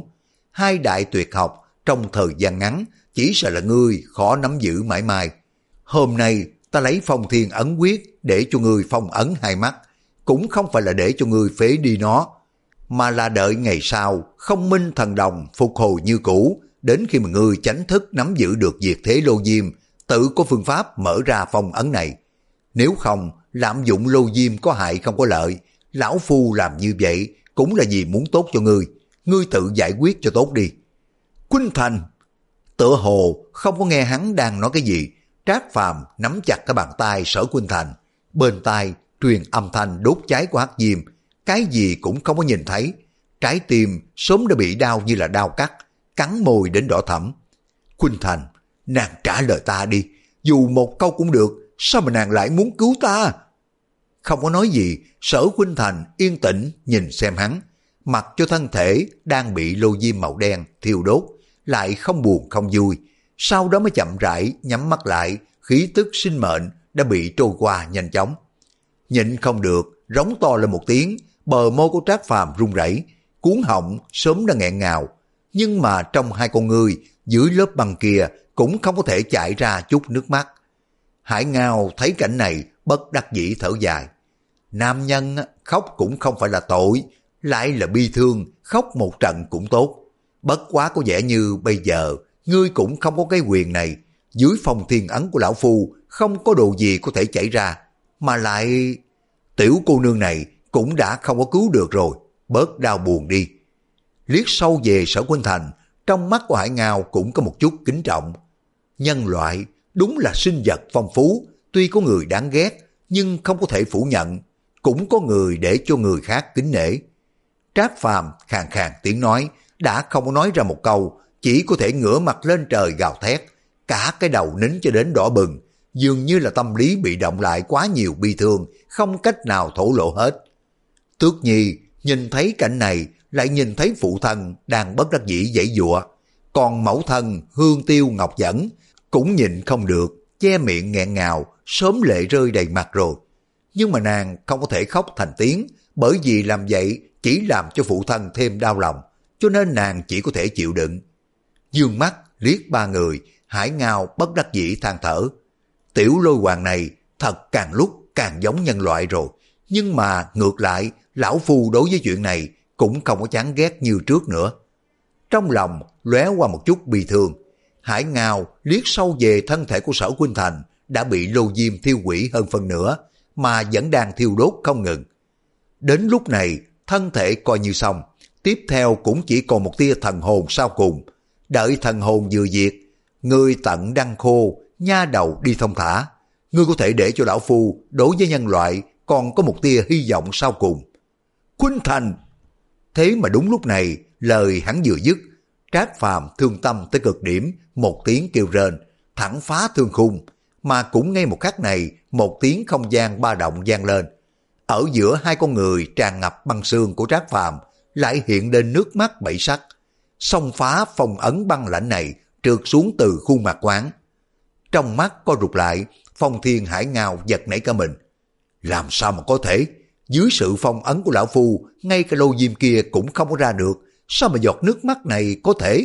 hai đại tuyệt học trong thời gian ngắn chỉ sợ là ngươi khó nắm giữ mãi mãi. Hôm nay ta lấy phong thiên ấn quyết để cho ngươi phong ấn hai mắt, cũng không phải là để cho ngươi phế đi nó, mà là đợi ngày sau không minh thần đồng phục hồi như cũ, đến khi mà ngươi chánh thức nắm giữ được diệt thế lô diêm, tự có phương pháp mở ra phong ấn này. Nếu không, lạm dụng lô diêm có hại không có lợi, lão phu làm như vậy cũng là vì muốn tốt cho ngươi, ngươi tự giải quyết cho tốt đi. Khuynh Thành tựa hồ không có nghe hắn đang nói cái gì, Trác Phàm nắm chặt cái bàn tay Sở Khuynh Thành, bên tai truyền âm thanh đốt cháy của hắc diêm, cái gì cũng không có nhìn thấy, trái tim sớm đã bị đau như là đau cắt, cắn môi đến đỏ thẫm. Khuynh Thành, nàng trả lời ta đi, dù một câu cũng được, sao mà nàng lại muốn cứu ta? Không có nói gì, Sở Khuynh Thành yên tĩnh nhìn xem hắn, mặc cho thân thể đang bị lô diêm màu đen thiêu đốt, lại không buồn không vui, sau đó mới chậm rãi nhắm mắt lại, khí tức sinh mệnh đã bị trôi qua nhanh chóng. Nhịn không được, rống to lên một tiếng, bờ môi của Trác Phàm run rẩy, cuống họng sớm đã nghẹn ngào, nhưng mà trong hai con ngươi dưới lớp băng kia cũng không có thể chảy ra chút nước mắt. Hải Ngao thấy cảnh này bất đắc dĩ thở dài. Nam nhân khóc cũng không phải là tội, lại là bi thương, khóc một trận cũng tốt. Bất quá có vẻ như bây giờ ngươi cũng không có cái quyền này, dưới phong thiên ấn của lão phu không có đồ gì có thể chảy ra, mà lại tiểu cô nương này cũng đã không có cứu được rồi, bớt đau buồn đi. Liếc sâu về Sở Khuynh Thành, trong mắt của Hải Ngao cũng có một chút kính trọng. Nhân loại đúng là sinh vật phong phú, tuy có người đáng ghét nhưng không có thể phủ nhận, cũng có người để cho người khác kính nể. Trác Phàm khàn khàn tiếng nói, đã không có nói ra một câu, chỉ có thể ngửa mặt lên trời gào thét, cả cái đầu nín cho đến đỏ bừng, dường như là tâm lý bị động lại quá nhiều bi thương, không cách nào thổ lộ hết. Tước Nhi nhìn thấy cảnh này, lại nhìn thấy phụ thân đang bất đắc dĩ giãy giụa, còn mẫu thân Hương Tiêu Ngọc Dẫn cũng nhịn không được, che miệng nghẹn ngào, sớm lệ rơi đầy mặt rồi. Nhưng mà nàng không có thể khóc thành tiếng, bởi vì làm vậy chỉ làm cho phụ thân thêm đau lòng, cho nên nàng chỉ có thể chịu đựng. Dương mắt liếc ba người, Hải Ngao bất đắc dĩ than thở. Tiểu Lôi Hoàng này thật càng lúc càng giống nhân loại rồi, nhưng mà ngược lại, lão phu đối với chuyện này cũng không có chán ghét như trước nữa. Trong lòng lóe qua một chút bi thương, Hải Ngao liếc sâu về thân thể của Sở Khuynh Thành đã bị lô diêm thiêu hủy hơn phân nửa, mà vẫn đang thiêu đốt không ngừng. Đến lúc này, thân thể coi như xong, tiếp theo cũng chỉ còn một tia thần hồn sau cùng. Đợi thần hồn vừa diệt, người tận đăng khô, nha đầu đi thông thả. Ngươi có thể để cho lão phu đối với nhân loại còn có một tia hy vọng sau cùng. Khuynh Thành! Thế mà đúng lúc này, lời hắn vừa dứt, Trác Phàm thương tâm tới cực điểm, một tiếng kêu rên, thẳng phá thương khung, mà cũng ngay một khắc này, một tiếng không gian ba động vang lên. Ở giữa hai con người tràn ngập băng xương của Trác Phàm lại hiện lên nước mắt bảy sắc. Xông phá phong ấn băng lãnh này trượt xuống từ khuôn mặt quán. Trong mắt co rụt lại, Phong Thiên Hải Ngao giật nảy cả mình. Làm sao mà có thể? Dưới sự phong ấn của lão phu, ngay cái lô diêm kia cũng không có ra được, sao mà giọt nước mắt này có thể?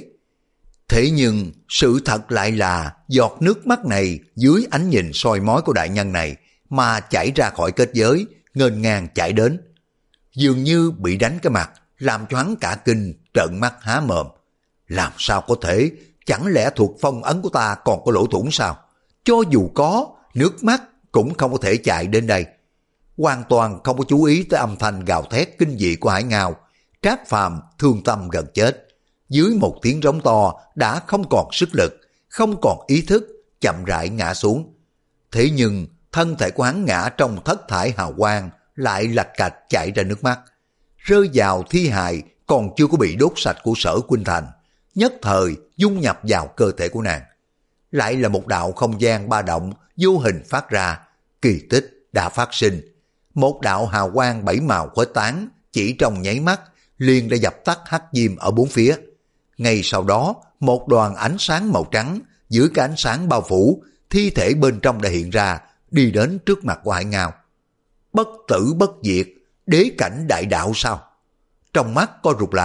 Thế nhưng sự thật lại là giọt nước mắt này dưới ánh nhìn soi mói của đại nhân này mà chảy ra khỏi kết giới, nghênh ngang chảy đến. Dường như bị đánh cái mặt, làm cho hắn cả kinh, trợn mắt há mồm. Làm sao có thể? Chẳng lẽ thuộc phong ấn của ta còn có lỗ thủng sao? Cho dù có, nước mắt cũng không có thể chạy đến đây. Hoàn toàn không có chú ý tới âm thanh gào thét kinh dị của Hải Ngao. Trác Phàm thương tâm gần chết. Dưới một tiếng rống to đã không còn sức lực, không còn ý thức, chậm rãi ngã xuống. Thế nhưng thân thể của hắn ngã trong thất thải hào quang lại lạch cạch chảy ra nước mắt. Rơi vào thi hài còn chưa có bị đốt sạch của Sở Khuynh Thành, nhất thời dung nhập vào cơ thể của nàng. Lại là một đạo không gian ba động vô hình phát ra, kỳ tích đã phát sinh. Một đạo hào quang bảy màu khuếch tán, chỉ trong nháy mắt liền đã dập tắt hắc diêm ở bốn phía. Ngay sau đó, một đoàn ánh sáng màu trắng dưới cái ánh sáng bao phủ, thi thể bên trong đã hiện ra, đi đến trước mặt của Hải Ngao. Bất tử bất diệt, đế cảnh đại đạo sao? Trong mắt co rụt lại,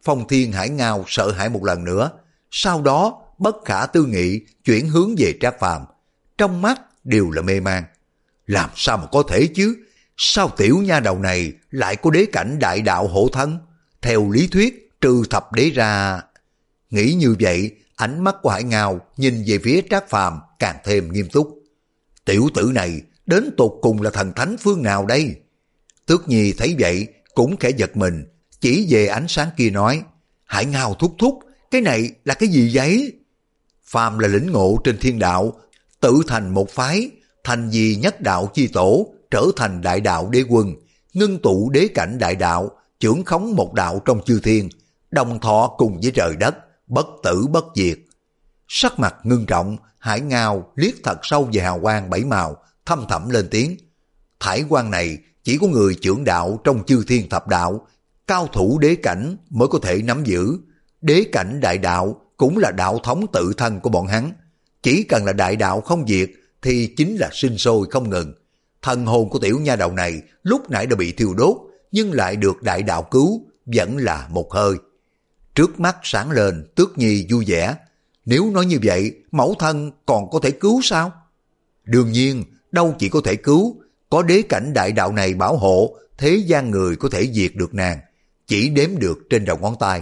Phong Thiên Hải Ngao sợ hãi một lần nữa, sau đó bất khả tư nghị chuyển hướng về Trác Phàm, trong mắt đều là mê man. Làm sao mà có thể chứ? Sao tiểu nha đầu này lại có đế cảnh đại đạo hộ thân? Theo lý thuyết, trừ thập đế ra... Nghĩ như vậy, ánh mắt của Hải Ngao nhìn về phía Trác Phàm càng thêm nghiêm túc. Tiểu tử này đến tột cùng là thần thánh phương nào đây? Tước Nhi thấy vậy cũng khẽ giật mình, chỉ về ánh sáng kia nói, Hải Ngao thúc thúc, cái này là cái gì vậy? Phàm là lĩnh ngộ trên thiên đạo, tự thành một phái, thành vì nhất đạo chi tổ, trở thành đại đạo đế quân, ngưng tụ đế cảnh đại đạo, trưởng khống một đạo trong chư thiên, đồng thọ cùng với trời đất, bất tử bất diệt. Sắc mặt ngưng trọng, Hải Ngao liếc thật sâu về hào quang bảy màu, thâm thẳm lên tiếng. Thải quang này chỉ có người trưởng đạo trong chư thiên thập đạo, cao thủ đế cảnh mới có thể nắm giữ. Đế cảnh đại đạo cũng là đạo thống tự thân của bọn hắn. Chỉ cần là đại đạo không diệt thì chính là sinh sôi không ngừng. Thần hồn của tiểu nha đầu này lúc nãy đã bị thiêu đốt, nhưng lại được đại đạo cứu, vẫn là một hơi. Trước mắt sáng lên, Tước Nhi vui vẻ. Nếu nói như vậy, mẫu thân còn có thể cứu sao? Đương nhiên, đâu chỉ có thể cứu, có đế cảnh đại đạo này bảo hộ, thế gian người có thể diệt được nàng, chỉ đếm được trên đầu ngón tay.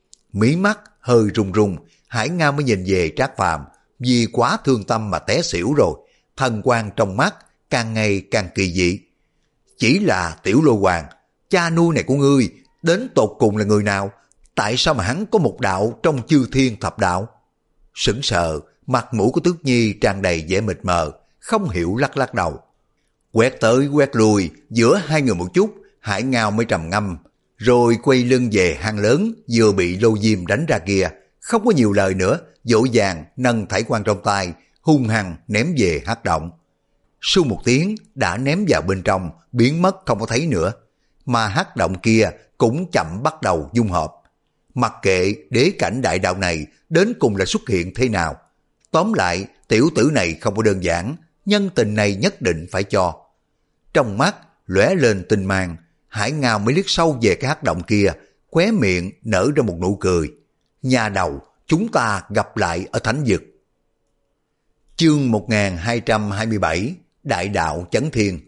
Mí mắt hơi rung rung, Hải Ngao mới nhìn về Trác Phàm, vì quá thương tâm mà té xỉu rồi, thần quang trong mắt càng ngày càng kỳ dị. Chỉ là Tiểu Lôi Hoàng, cha nuôi này của ngươi, đến tột cùng là người nào? Tại sao mà hắn có một đạo trong chư thiên thập đạo? Sững sờ, mặt mũi của Tước Nhi tràn đầy vẻ mịt mờ, không hiểu lắc lắc đầu. Quét tới quét lui, giữa hai người một chút, Hải Ngao mới trầm ngâm, rồi quay lưng về hang lớn vừa bị Lô Diêm đánh ra kia, không có nhiều lời nữa, dỗ dàng nâng thải quan trong tay, hung hăng ném về hắc động. Su một tiếng đã ném vào bên trong, biến mất không có thấy nữa, mà hắc động kia cũng chậm bắt đầu dung hợp. Mặc kệ đế cảnh đại đạo này đến cùng là xuất hiện thế nào, tóm lại tiểu tử này không có đơn giản, nhân tình này nhất định phải cho. Trong mắt lóe lên tinh mang, Hải Ngao mới liếc sâu về cái hắc động kia, khóe miệng nở ra một nụ cười. Nhà đầu, chúng ta gặp lại ở thánh vực. Chương một nghìn hai trăm hai mươi bảy, Đại đạo chấn thiên.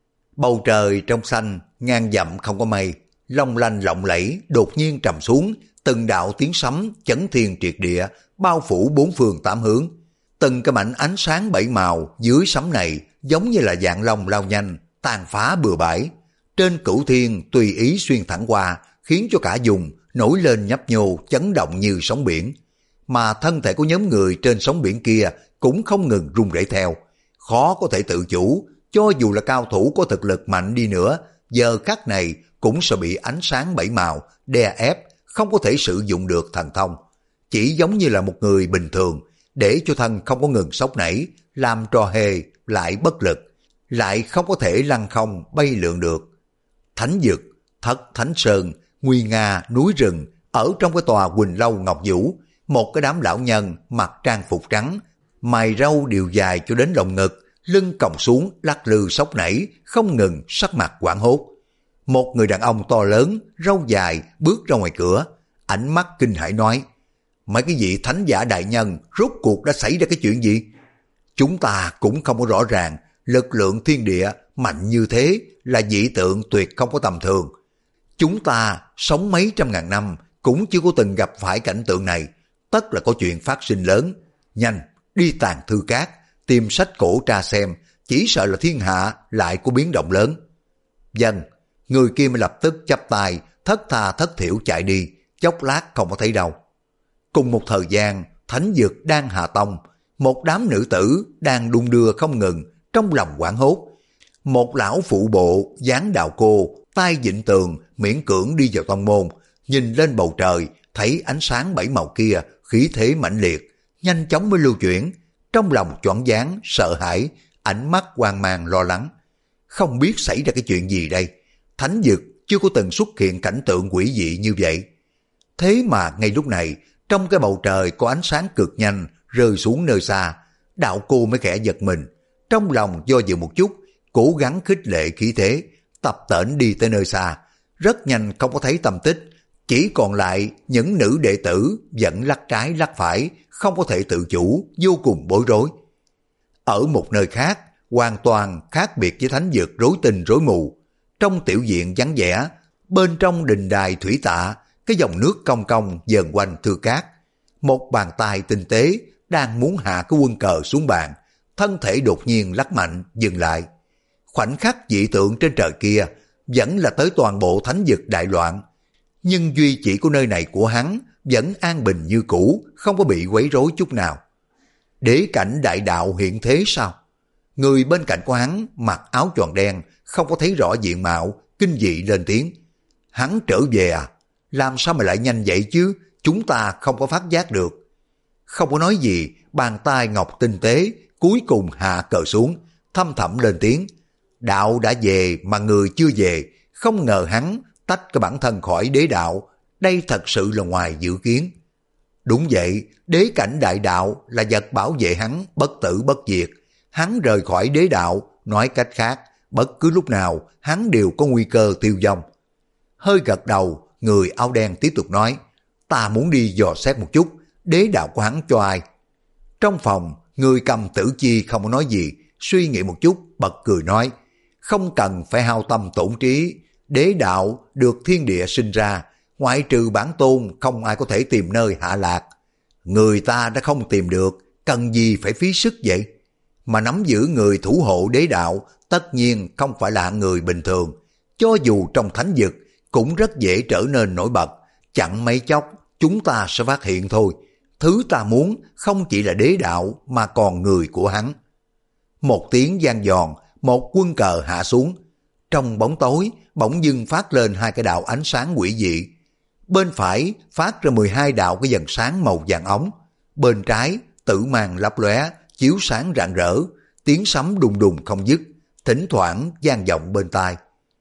Bầu trời trong xanh, ngàn dặm không có mây, long lanh lộng lẫy đột nhiên trầm xuống, từng đạo tiếng sấm chấn thiên triệt địa, bao phủ bốn phương tám hướng. Từng cái mảnh ánh sáng bảy màu dưới sấm này giống như là dạng long lao nhanh, tàn phá bừa bãi. Trên cửu thiên tùy ý xuyên thẳng qua, khiến cho cả vùng nổi lên nhấp nhô, chấn động như sóng biển. Mà thân thể của nhóm người trên sóng biển kia cũng không ngừng rung rẩy theo, khó có thể tự chủ. Cho dù là cao thủ có thực lực mạnh đi nữa, giờ khắc này cũng sẽ bị ánh sáng bảy màu đè ép, không có thể sử dụng được thần thông. Chỉ giống như là một người bình thường, để cho thân không có ngừng sốc nảy, làm trò hề lại bất lực, lại không có thể lăng không bay lượn được. Thánh vực, thất thánh sơn, nguy nga núi rừng, ở trong cái tòa Quỳnh Lâu Ngọc Vũ, một cái đám lão nhân mặc trang phục trắng, mày râu đều dài cho đến lồng ngực, lưng còng xuống lắc lư sốc nảy, không ngừng, sắc mặt hoảng hốt. Một người đàn ông to lớn, râu dài bước ra ngoài cửa, ánh mắt kinh hãi nói: mấy cái vị thánh giả đại nhân rốt cuộc đã xảy ra cái chuyện gì? Chúng ta cũng không có rõ ràng, lực lượng thiên địa mạnh như thế là dị tượng tuyệt không có tầm thường. Chúng ta sống mấy trăm ngàn năm cũng chưa có từng gặp phải cảnh tượng này, tất là có chuyện phát sinh lớn. Nhanh, đi Tàng Thư Các, tìm sách cổ tra xem, chỉ sợ là thiên hạ lại có biến động lớn. Dân, người kia mới lập tức chắp tay, thất tha thất thiểu chạy đi, chốc lát không có thấy đâu. Cùng một thời gian, thánh vực đang hạ tông, một đám nữ tử đang đung đưa không ngừng, trong lòng hoảng hốt. Một lão phụ bộ, dáng đạo cô, tay vịn tường, miễn cưỡng đi vào tông môn, nhìn lên bầu trời, thấy ánh sáng bảy màu kia, khí thế mãnh liệt, nhanh chóng mới lưu chuyển, trong lòng choáng váng, sợ hãi, ánh mắt hoang mang lo lắng. Không biết xảy ra cái chuyện gì đây, thánh vực chưa có từng xuất hiện cảnh tượng quỷ dị như vậy. Thế mà ngay lúc này, trong cái bầu trời có ánh sáng cực nhanh rơi xuống nơi xa, đạo cô mới khẽ giật mình, trong lòng do dự một chút, cố gắng khích lệ khí thế, tập tễnh đi tới nơi xa, rất nhanh không có thấy tâm tích, Chỉ còn lại những nữ đệ tử vẫn lắc trái lắc phải, không có thể tự chủ, vô cùng bối rối. Ở một nơi khác, hoàn toàn khác biệt với thánh vực rối tinh rối mù. Trong tiểu viện vắng vẻ, bên trong đình đài thủy tạ, cái dòng nước cong cong dần quanh thưa cát. Một bàn tay tinh tế đang muốn hạ cái quân cờ xuống bàn, thân thể đột nhiên lắc mạnh dừng lại. Khoảnh khắc dị tượng trên trời kia vẫn là tới toàn bộ thánh vực đại loạn, nhưng duy chỉ của nơi này của hắn vẫn an bình như cũ, không có bị quấy rối chút nào. Đế cảnh đại đạo hiện thế sao? Người bên cạnh của hắn mặc áo choàng đen, không có thấy rõ diện mạo, kinh dị lên tiếng. Hắn trở về à? Làm sao mà lại nhanh vậy chứ? Chúng ta không có phát giác được. Không có nói gì, bàn tay ngọc tinh tế cuối cùng hạ cờ xuống, thâm thẳm lên tiếng. Đạo đã về mà người chưa về, không ngờ hắn tách cái bản thân khỏi đế đạo, đây thật sự là ngoài dự kiến. Đúng vậy, đế cảnh đại đạo là vật bảo vệ hắn bất tử bất diệt. Hắn rời khỏi đế đạo, nói cách khác, bất cứ lúc nào hắn đều có nguy cơ tiêu vong. Hơi gật đầu, người áo đen tiếp tục nói, ta muốn đi dò xét một chút, đế đạo của hắn cho ai? Trong phòng, người cầm tử chi không có nói gì, suy nghĩ một chút, bật cười nói, không cần phải hao tâm tổn trí, đế đạo được thiên địa sinh ra, ngoại trừ bản tôn không ai có thể tìm nơi hạ lạc. Người ta đã không tìm được, cần gì phải phí sức vậy? Mà nắm giữ người thủ hộ đế đạo tất nhiên không phải là người bình thường, cho dù trong thánh vực cũng rất dễ trở nên nổi bật, chẳng mấy chốc chúng ta sẽ phát hiện thôi. Thứ ta muốn không chỉ là đế đạo mà còn người của hắn. Một tiếng vang giòn, một quân cờ hạ xuống. Trong bóng tối bỗng dưng phát lên hai cái đạo ánh sáng quỷ dị. Bên phải phát ra mười hai đạo cái dần sáng màu vàng ống. Bên trái tử mang lấp lóe, chiếu sáng rạng rỡ, tiếng sấm đùng đùng không dứt, thỉnh thoảng vang vọng bên tai.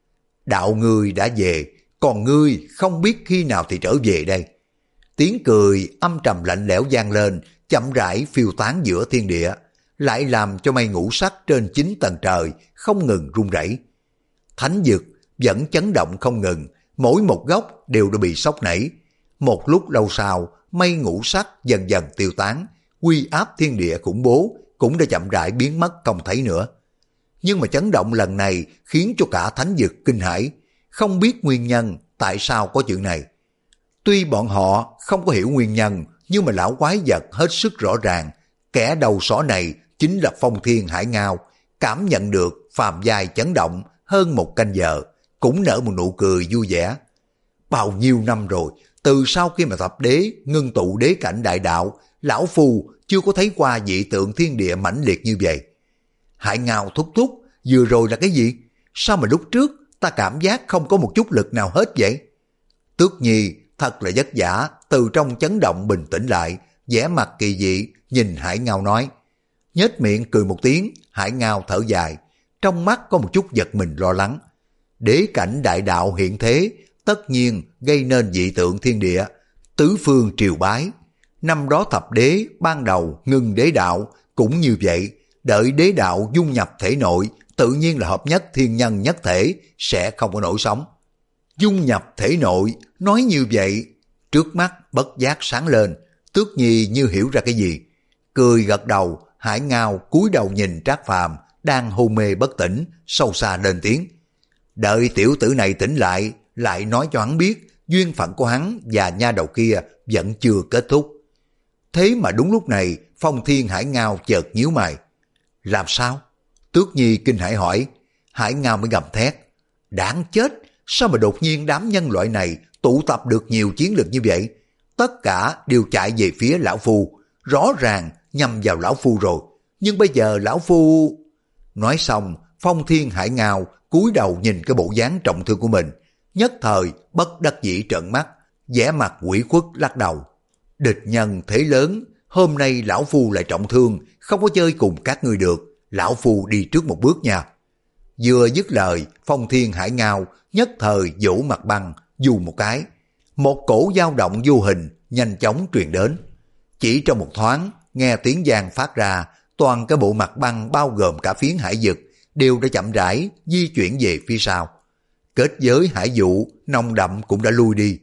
Đạo ngươi đã về, còn ngươi không biết khi nào thì trở về đây. Tiếng cười âm trầm lạnh lẽo vang lên, chậm rãi phiêu tán giữa thiên địa, lại làm cho mây ngũ sắc trên chín tầng trời không ngừng rung rẩy. Thánh vực vẫn chấn động không ngừng, mỗi một góc đều đã bị sốc nảy. Một lúc lâu sau, mây ngũ sắc dần dần tiêu tán, uy áp thiên địa khủng bố cũng đã chậm rãi biến mất không thấy nữa. Nhưng mà chấn động lần này khiến cho cả thánh vực kinh hãi, không biết nguyên nhân tại sao có chuyện này. Tuy bọn họ không có hiểu nguyên nhân, nhưng mà lão quái vật hết sức rõ ràng, kẻ đầu sỏ này chính là Phong Thiên Hải Ngao. Cảm nhận được phàm giai chấn động hơn một canh giờ, cũng nở một nụ cười vui vẻ. Bao nhiêu năm rồi, từ sau khi mà thập đế ngưng tụ đế cảnh đại đạo, lão phu chưa có thấy qua dị tượng thiên địa mãnh liệt như vậy. Hải Ngao thúc thúc, vừa rồi là cái gì? Sao mà lúc trước ta cảm giác không có một chút lực nào hết vậy? Tước Nhi thật là vất vả, từ trong chấn động bình tĩnh lại, vẻ mặt kỳ dị nhìn Hải Ngao nói. Nhếch miệng cười một tiếng, Hải Ngao thở dài, trong mắt có một chút giật mình lo lắng. Đế cảnh đại đạo hiện thế, tất nhiên gây nên dị tượng thiên địa, tứ phương triều bái. Năm đó thập đế ban đầu ngưng đế đạo cũng như vậy, đợi đế đạo dung nhập thể nội, tự nhiên là hợp nhất thiên nhân nhất thể, sẽ không có nổi sóng. Dung nhập thể nội, nói như vậy, trước mắt bất giác sáng lên, Tước Nhi như hiểu ra cái gì. Cười gật đầu, Hải Ngao cúi đầu nhìn Trác Phàm đang hôn mê bất tỉnh, sâu xa lên tiếng. Đợi tiểu tử này tỉnh lại, lại nói cho hắn biết duyên phận của hắn và nha đầu kia vẫn chưa kết thúc. Thế mà đúng lúc này, Phong Thiên Hải Ngao chợt nhíu mày. Làm sao? Tước Nhi kinh hãi hỏi. Hải Ngao mới gầm thét. Đáng chết, sao mà đột nhiên đám nhân loại này tụ tập được nhiều chiến lực như vậy? Tất cả đều chạy về phía lão phu, rõ ràng nhằm vào lão phu rồi. Nhưng bây giờ lão phu... Nói xong, Phong Thiên Hải Ngao cúi đầu nhìn cái bộ dáng trọng thương của mình, nhất thời bất đắc dĩ trợn mắt, vẻ mặt ủy khuất lắc đầu. Địch nhân thế lớn, hôm nay lão phu lại trọng thương, không có chơi cùng các ngươi được, lão phu đi trước một bước nha. Vừa dứt lời, Phong Thiên Hải Ngao nhất thời vỗ mặt băng, dù một cái. Một cổ dao động vô hình nhanh chóng truyền đến. Chỉ trong một thoáng, nghe tiếng vang phát ra, toàn cái bộ mặt băng bao gồm cả phiến hải vực đều đã chậm rãi di chuyển về phía sau. Kết giới hải vụ nồng đậm cũng đã lui đi.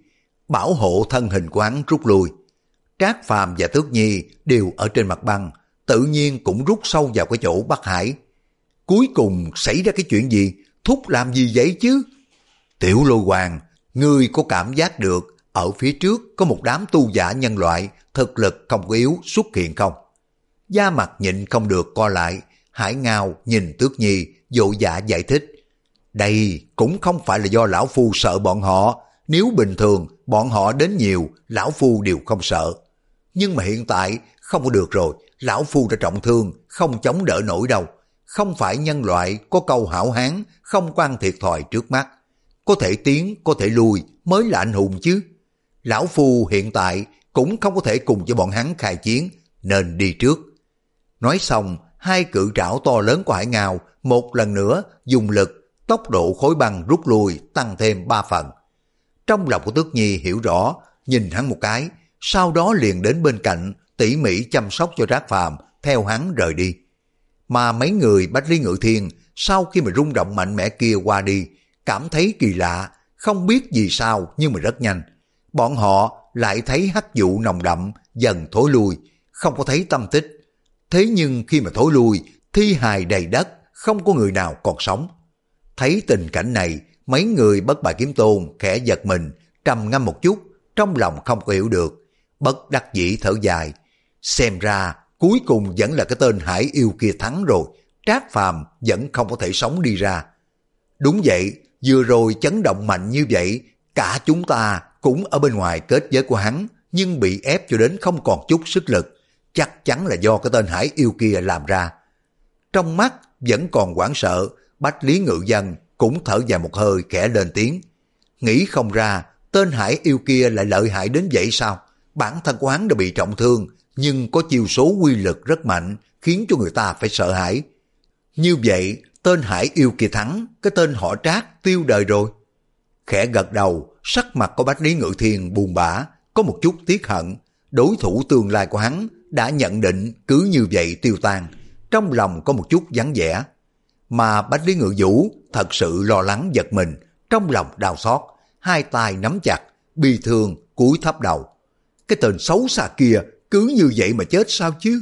bảo hộ thân hình của hắn rút lui. Trác Phàm và Tước Nhi đều ở trên mặt băng, tự nhiên cũng rút sâu vào cái chỗ Bắc Hải. Cuối cùng xảy ra cái chuyện gì? Thúc làm gì vậy chứ? Tiểu Lôi Hoàng, ngươi có cảm giác được ở phía trước có một đám tu giả nhân loại thực lực không có yếu xuất hiện không? Da mặt nhịn không được co lại, Hải Ngao nhìn Tước Nhi vội vã giải thích. Đây cũng không phải là do lão phu sợ bọn họ, nếu bình thường bọn họ đến nhiều, lão phu đều không sợ. Nhưng mà hiện tại không có được rồi, lão phu đã trọng thương, không chống đỡ nổi đâu. Không phải nhân loại có câu hảo hán, không có ăn thiệt thòi trước mắt. Có thể tiến, có thể lui mới là anh hùng chứ. Lão phu hiện tại cũng không có thể cùng với bọn hắn khai chiến, nên đi trước. Nói xong, hai cự trảo to lớn của Hải Ngao một lần nữa dùng lực, tốc độ khối băng rút lui tăng thêm ba phần. Trong lòng của Tước Nhi hiểu rõ, nhìn hắn một cái, sau đó liền đến bên cạnh, tỉ mỉ chăm sóc cho Trác Phàm, theo hắn rời đi. Mà mấy người Bách Lý Ngự Thiên sau khi mà rung động mạnh mẽ kia qua đi, cảm thấy kỳ lạ, không biết vì sao nhưng mà rất nhanh. Bọn họ lại thấy hắc vụ nồng đậm dần thối lui, không có thấy tâm tích. Thế nhưng khi mà thối lui, thi hài đầy đất, không có người nào còn sống. Thấy tình cảnh này, mấy người Bất Bại Kiếm Tôn khẽ giật mình, trầm ngâm một chút, trong lòng không có hiểu được. Bất đắc dĩ thở dài, xem ra cuối cùng vẫn là cái tên Hải Yêu kia thắng rồi, Trác Phàm vẫn không có thể sống đi ra. Đúng vậy, vừa rồi chấn động mạnh như vậy, cả chúng ta cũng ở bên ngoài kết giới của hắn, nhưng bị ép cho đến không còn chút sức lực, chắc chắn là do cái tên Hải Yêu kia làm ra. Trong mắt vẫn còn hoảng sợ, Bách Lý Ngự Dân cũng thở dài một hơi khẽ lên tiếng. Nghĩ không ra, tên Hải Yêu kia lại lợi hại đến vậy sao? Bản thân của hắn đã bị trọng thương, nhưng có chiêu số quy lực rất mạnh, khiến cho người ta phải sợ hãi. Như vậy, tên Hải Yêu kia thắng, cái tên họ Trác tiêu đời rồi. Khẽ gật đầu, sắc mặt của Bách Lý Ngự Thiên buồn bã, có một chút tiếc hận. Đối thủ tương lai của hắn đã nhận định cứ như vậy tiêu tan, trong lòng có một chút vắng vẻ. Mà Bách Lý Ngự Vũ thật sự lo lắng giật mình, trong lòng đau xót, hai tay nắm chặt, bi thương cúi thấp đầu. Cái tên xấu xa kia cứ như vậy mà chết sao chứ?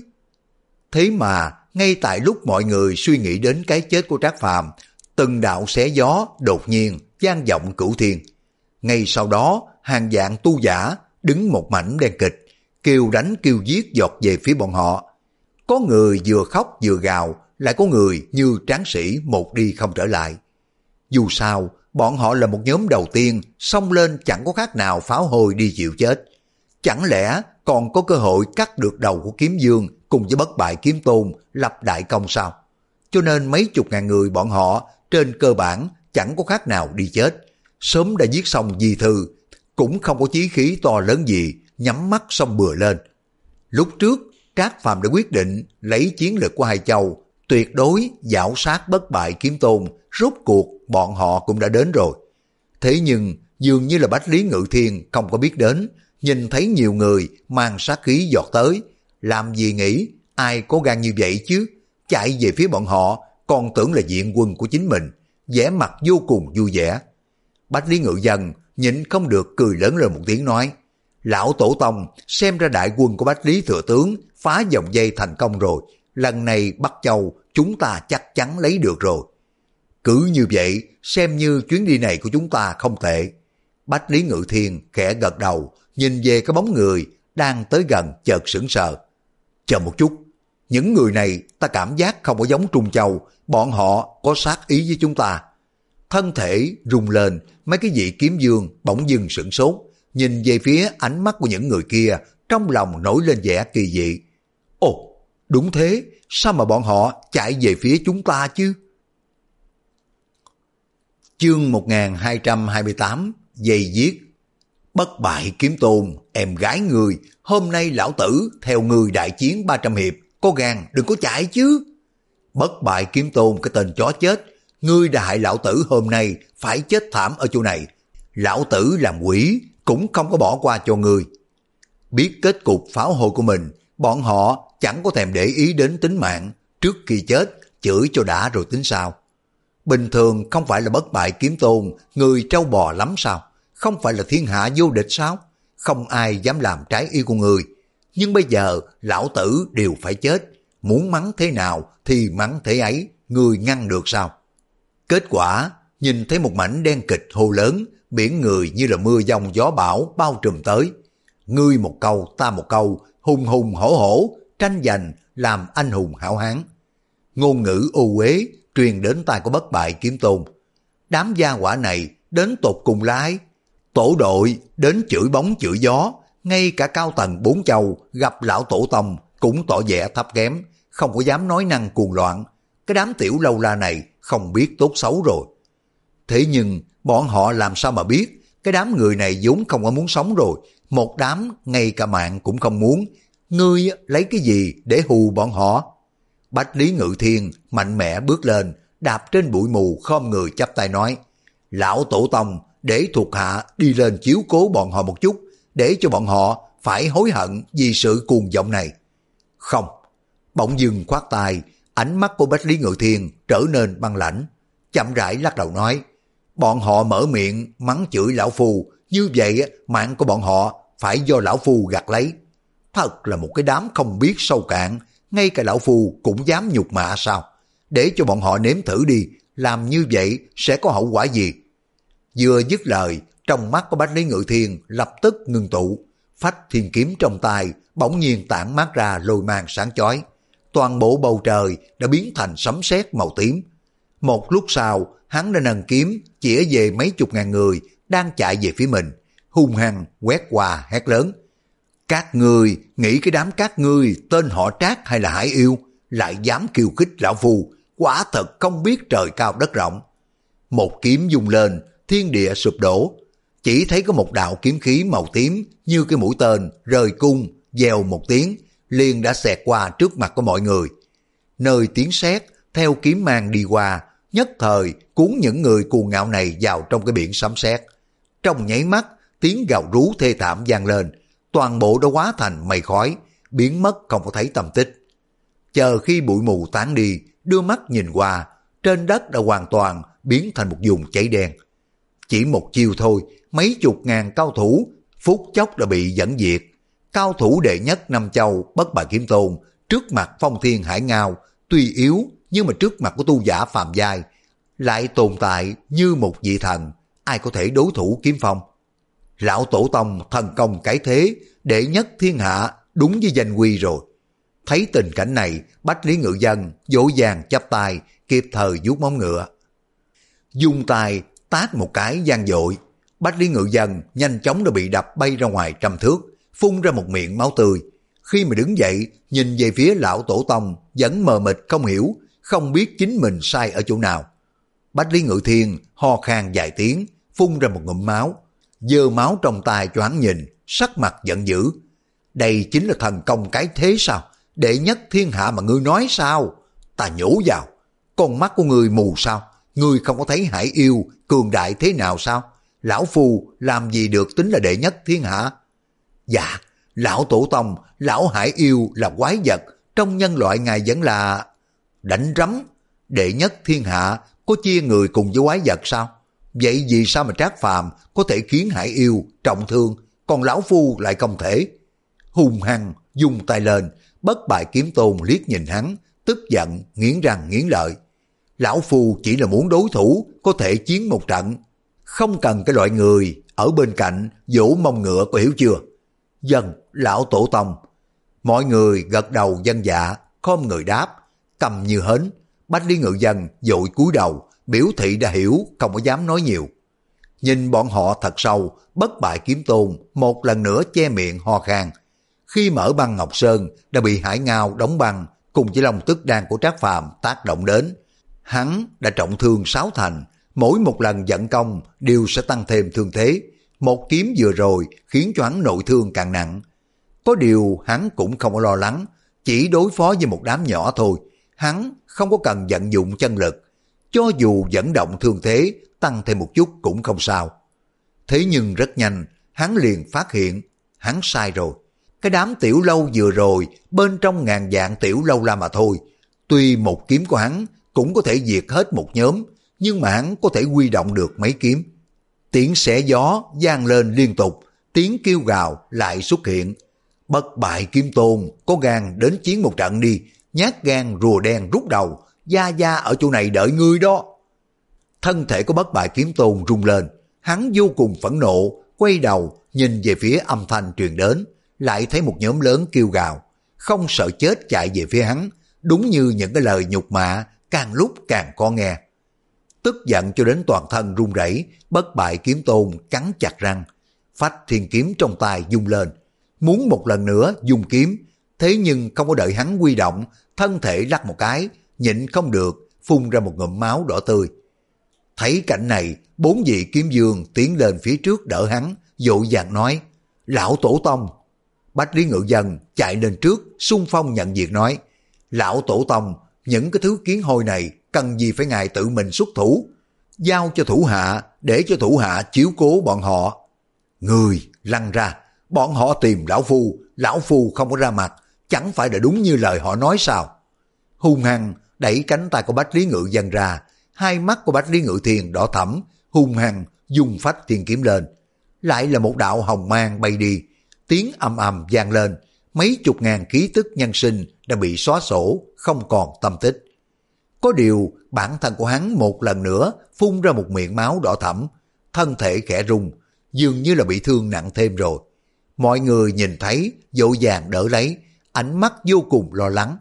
Thế mà ngay tại lúc mọi người suy nghĩ đến cái chết của Trác Phàm, từng đạo xé gió đột nhiên vang vọng cửu thiên. Ngay sau đó, hàng vạn tu giả đứng một mảnh đen kịch, kêu đánh kêu giết dọt về phía bọn họ. Có người vừa khóc vừa gào, lại có người như tráng sĩ một đi không trở lại. Dù sao, bọn họ là một nhóm đầu tiên, xông lên chẳng có khác nào pháo hôi đi chịu chết. Chẳng lẽ còn có cơ hội cắt được đầu của Kiếm Dương cùng với Bất Bại Kiếm Tôn lập đại công sao? Cho nên mấy chục ngàn người bọn họ trên cơ bản chẳng có khác nào đi chết. Sớm đã giết xong di thư, cũng không có chí khí to lớn gì, nhắm mắt xong bừa lên. Lúc trước, Trác Phàm đã quyết định lấy chiến lược của hai châu, tuyệt đối giảo sát Bất Bại Kiếm Tôn, rốt cuộc bọn họ cũng đã đến rồi. Thế nhưng dường như là Bách Lý Ngự Thiên không có biết đến, nhìn thấy nhiều người mang sát khí giọt tới, làm gì nghĩ ai có gan như vậy chứ, chạy về phía bọn họ còn tưởng là diện quân của chính mình, vẻ mặt vô cùng vui vẻ. Bách Lý Ngự Dân nhịn không được cười lớn lên một tiếng nói, lão tổ tông, xem ra đại quân của Bách Lý thừa tướng phá vòng dây thành công rồi, lần này Bắc Châu chúng ta chắc chắn lấy được rồi. Cứ như vậy, xem như chuyến đi này của chúng ta không tệ. Bách Lý Ngự Thiên khẽ gật đầu, nhìn về cái bóng người đang tới gần chợt sững sờ. Chờ một chút, những người này ta cảm giác không có giống Trung Châu, bọn họ có sát ý với chúng ta. Thân thể rung lên, mấy cái vị kiếm dương bỗng dưng sửng sốt, nhìn về phía ánh mắt của những người kia, trong lòng nổi lên vẻ kỳ dị. Ồ, đúng thế, sao mà bọn họ chạy về phía chúng ta chứ? Chương một nghìn hai trăm hai mươi tám, dây giết. Bất Bại Kiếm Tôn, em gái người, hôm nay lão tử theo người đại chiến ba trăm hiệp, có gan đừng có chạy chứ. Bất Bại Kiếm Tôn, cái tên chó chết, ngươi đã hại lão tử hôm nay phải chết thảm ở chỗ này. Lão tử làm quỷ cũng không có bỏ qua cho ngươi. Biết kết cục pháo hôi của mình, bọn họ chẳng có thèm để ý đến tính mạng, trước khi chết chửi cho đã rồi tính sao. Bình thường không phải là Bất Bại Kiếm Tôn người trâu bò lắm sao? không phải là thiên hạ vô địch sao? Không ai dám làm trái ý của ngươi. Nhưng bây giờ lão tử đều phải chết, muốn mắng thế nào thì mắng thế ấy, ngươi ngăn được sao? Kết quả, nhìn thấy một mảnh đen kịch hô lớn, biển người như là mưa giông gió bão bao trùm tới. Ngươi một câu, ta một câu, hùng hùng hổ hổ, tranh giành làm anh hùng hảo hán. Ngôn ngữ ô uế truyền đến tai của Bất Bại Kiếm Tôn. Đám gia hỏa này đến tột cùng lái, tổ đội đến chửi bóng chửi gió, ngay cả cao tầng bốn châu gặp lão tổ tông cũng tỏ vẻ thấp kém, không có dám nói năng cuồng loạn. Cái đám tiểu lâu la này không biết tốt xấu rồi. Thế nhưng bọn họ làm sao mà biết, cái đám người này vốn không có muốn sống rồi, một đám ngay cả mạng cũng không muốn. Ngươi lấy cái gì để hù bọn họ? Bách Lý Ngự Thiên mạnh mẽ bước lên, đạp trên bụi mù khom người chắp tay nói, lão tổ tông để thuộc hạ đi lên chiếu cố bọn họ một chút, để cho bọn họ phải hối hận vì sự cuồng vọng này. Không, bỗng dưng khoát tay, ánh mắt của Bách Lý Ngự Thiên trở nên băng lãnh, chậm rãi lắc đầu nói, bọn họ mở miệng mắng chửi lão phu, như vậy mạng của bọn họ phải do lão phu gặt lấy. Thật là một cái đám không biết sâu cạn, ngay cả lão phu cũng dám nhục mạ sao? Để cho bọn họ nếm thử đi, làm như vậy sẽ có hậu quả gì? Vừa dứt lời, trong mắt của Bách Lý Ngự Thiên lập tức ngưng tụ, phách thiên kiếm trong tay bỗng nhiên tản mát ra lôi mang sáng chói, toàn bộ bầu trời đã biến thành sấm sét màu tím. Một lúc sau, hắn đã nâng kiếm chĩa về mấy chục ngàn người đang chạy về phía mình, hung hăng quét qua hét lớn, các ngươi nghĩ cái đám các ngươi tên họ Trác hay là Hải Yêu lại dám khiêu khích lão phu, quả thật không biết trời cao đất rộng. Một kiếm dùng lên, thiên địa sụp đổ, chỉ thấy có một đạo kiếm khí màu tím như cái mũi tên rời cung, dèo một tiếng liền đã xẹt qua trước mặt của mọi người. Nơi tiếng sét theo kiếm mang đi qua, nhất thời cuốn những người cuồng ngạo này vào trong cái biển sấm sét. Trong nháy mắt, tiếng gào rú thê thảm vang lên, toàn bộ đã hóa thành mây khói, biến mất không có thấy tăm tích. Chờ khi bụi mù tán đi, đưa mắt nhìn qua, trên đất đã hoàn toàn biến thành một vùng cháy đen. Chỉ một chiều thôi, mấy chục ngàn cao thủ phút chốc đã bị dẫn diệt. Cao thủ đệ nhất năm châu Bất Bại Kiếm Tôn trước mặt Phong Thiên Hải Ngao tuy yếu, nhưng mà trước mặt của tu giả phàm giai lại tồn tại như một vị thần, ai có thể đối thủ Kiếm Phong? Lão tổ tông thần công cái thế, đệ nhất thiên hạ, đúng với danh quy rồi. Thấy tình cảnh này, Bách Lý Ngự Dân vội vàng chắp tay, kịp thời vuốt móng ngựa, dùng tay tát một cái vang dội. Bách Lý Ngự Dân nhanh chóng đã bị đập bay ra ngoài trăm thước, phun ra một miệng máu tươi. Khi mà đứng dậy, nhìn về phía lão tổ tông, vẫn mờ mịt không hiểu, không biết chính mình sai ở chỗ nào. Bách Lý Ngự Thiên ho khan vài tiếng, phun ra một ngụm máu, giơ máu trong tay cho hắn nhìn, sắc mặt giận dữ. Đây chính là thần công cái thế sao? Đệ nhất thiên hạ mà ngươi nói sao? Ta nhổ vào, con mắt của ngươi mù sao? Ngươi không có thấy Hải Yêu cường đại thế nào sao? Lão phu làm gì được tính là đệ nhất thiên hạ? Dạ, lão tổ tông, lão Hải Yêu là quái vật, trong nhân loại ngài vẫn là... Đánh rắm, đệ nhất thiên hạ có chia người cùng với quái vật sao? Vậy vì sao mà Trác Phàm có thể khiến Hải Yêu trọng thương, còn lão phu lại không thể? Hung hăng dùng tay lên, Bất Bại Kiếm Tôn liếc nhìn hắn, tức giận nghiến răng nghiến lợi. Lão phu chỉ là muốn đối thủ có thể chiến một trận, không cần cái loại người ở bên cạnh vỗ mông ngựa, có hiểu chưa? Dân, lão tổ tông. Mọi người gật đầu dân dạ, khom người đáp, cầm như hến. Bách Lý Ngự Dân vội cúi đầu, biểu thị đã hiểu, không có dám nói nhiều. Nhìn bọn họ thật sâu, Bất Bại Kiếm Tôn một lần nữa che miệng ho khan. Khi mở băng Ngọc Sơn đã bị Hải Ngao đóng băng cùng với Long Tức Đan của Trác Phàm tác động đến, hắn đã trọng thương sáu thành, mỗi một lần vận công đều sẽ tăng thêm thương thế. Một kiếm vừa rồi khiến cho hắn nội thương càng nặng. Có điều hắn cũng không có lo lắng, chỉ đối phó với một đám nhỏ thôi, hắn không có cần vận dụng chân lực, cho dù dẫn động thương thế tăng thêm một chút cũng không sao. Thế nhưng rất nhanh, hắn liền phát hiện, hắn sai rồi. Cái đám tiểu lâu vừa rồi, bên trong ngàn vạn tiểu lâu la mà thôi. Tuy một kiếm của hắn cũng có thể diệt hết một nhóm, nhưng mà hắn có thể huy động được mấy kiếm. Tiếng xé gió vang lên liên tục, tiếng kêu gào lại xuất hiện. Bất bại kiếm tôn, có gan đến chiến một trận đi, nhát gan rùa đen rút đầu, gia gia ở chỗ này đợi ngươi đó. Thân thể của bất bại kiếm tôn rung lên, hắn vô cùng phẫn nộ, quay đầu nhìn về phía âm thanh truyền đến, lại thấy một nhóm lớn kêu gào, không sợ chết chạy về phía hắn, đúng như những cái lời nhục mạ, càng lúc càng khó nghe. Tức giận cho đến toàn thân run rẩy, bất bại kiếm tôn cắn chặt răng, phách thiên kiếm trong tay vung lên, muốn một lần nữa dùng kiếm, thế nhưng không có đợi hắn huy động, thân thể lắc một cái, nhịn không được, phun ra một ngụm máu đỏ tươi. Thấy cảnh này, bốn vị kiếm vương tiến lên phía trước đỡ hắn, vội vàng nói, lão tổ tông. Bách Lý Ngự Dân chạy lên trước, xung phong nhận việc nói, lão tổ tông, những cái thứ kiến hôi này cần gì phải ngài tự mình xuất thủ, giao cho thủ hạ, để cho thủ hạ chiếu cố bọn họ. Người lăn ra, bọn họ tìm lão phu, lão phu không có ra mặt, chẳng phải là đúng như lời họ nói sao? Hung hăng đẩy cánh tay của Bách Lý Ngự Dân ra, hai mắt của Bách Lý Ngự Thiền đỏ thẫm, hung hăng dùng phách thiên kiếm lên, lại là một đạo hồng mang bay đi, tiếng ầm ầm vang lên, mấy chục ngàn khí tức nhân sinh đã bị xóa sổ, không còn tâm tích. Có điều bản thân của hắn một lần nữa phun ra một miệng máu đỏ thẫm, thân thể khẽ rung, dường như là bị thương nặng thêm rồi. Mọi người nhìn thấy vội vàng đỡ lấy, ánh mắt vô cùng lo lắng.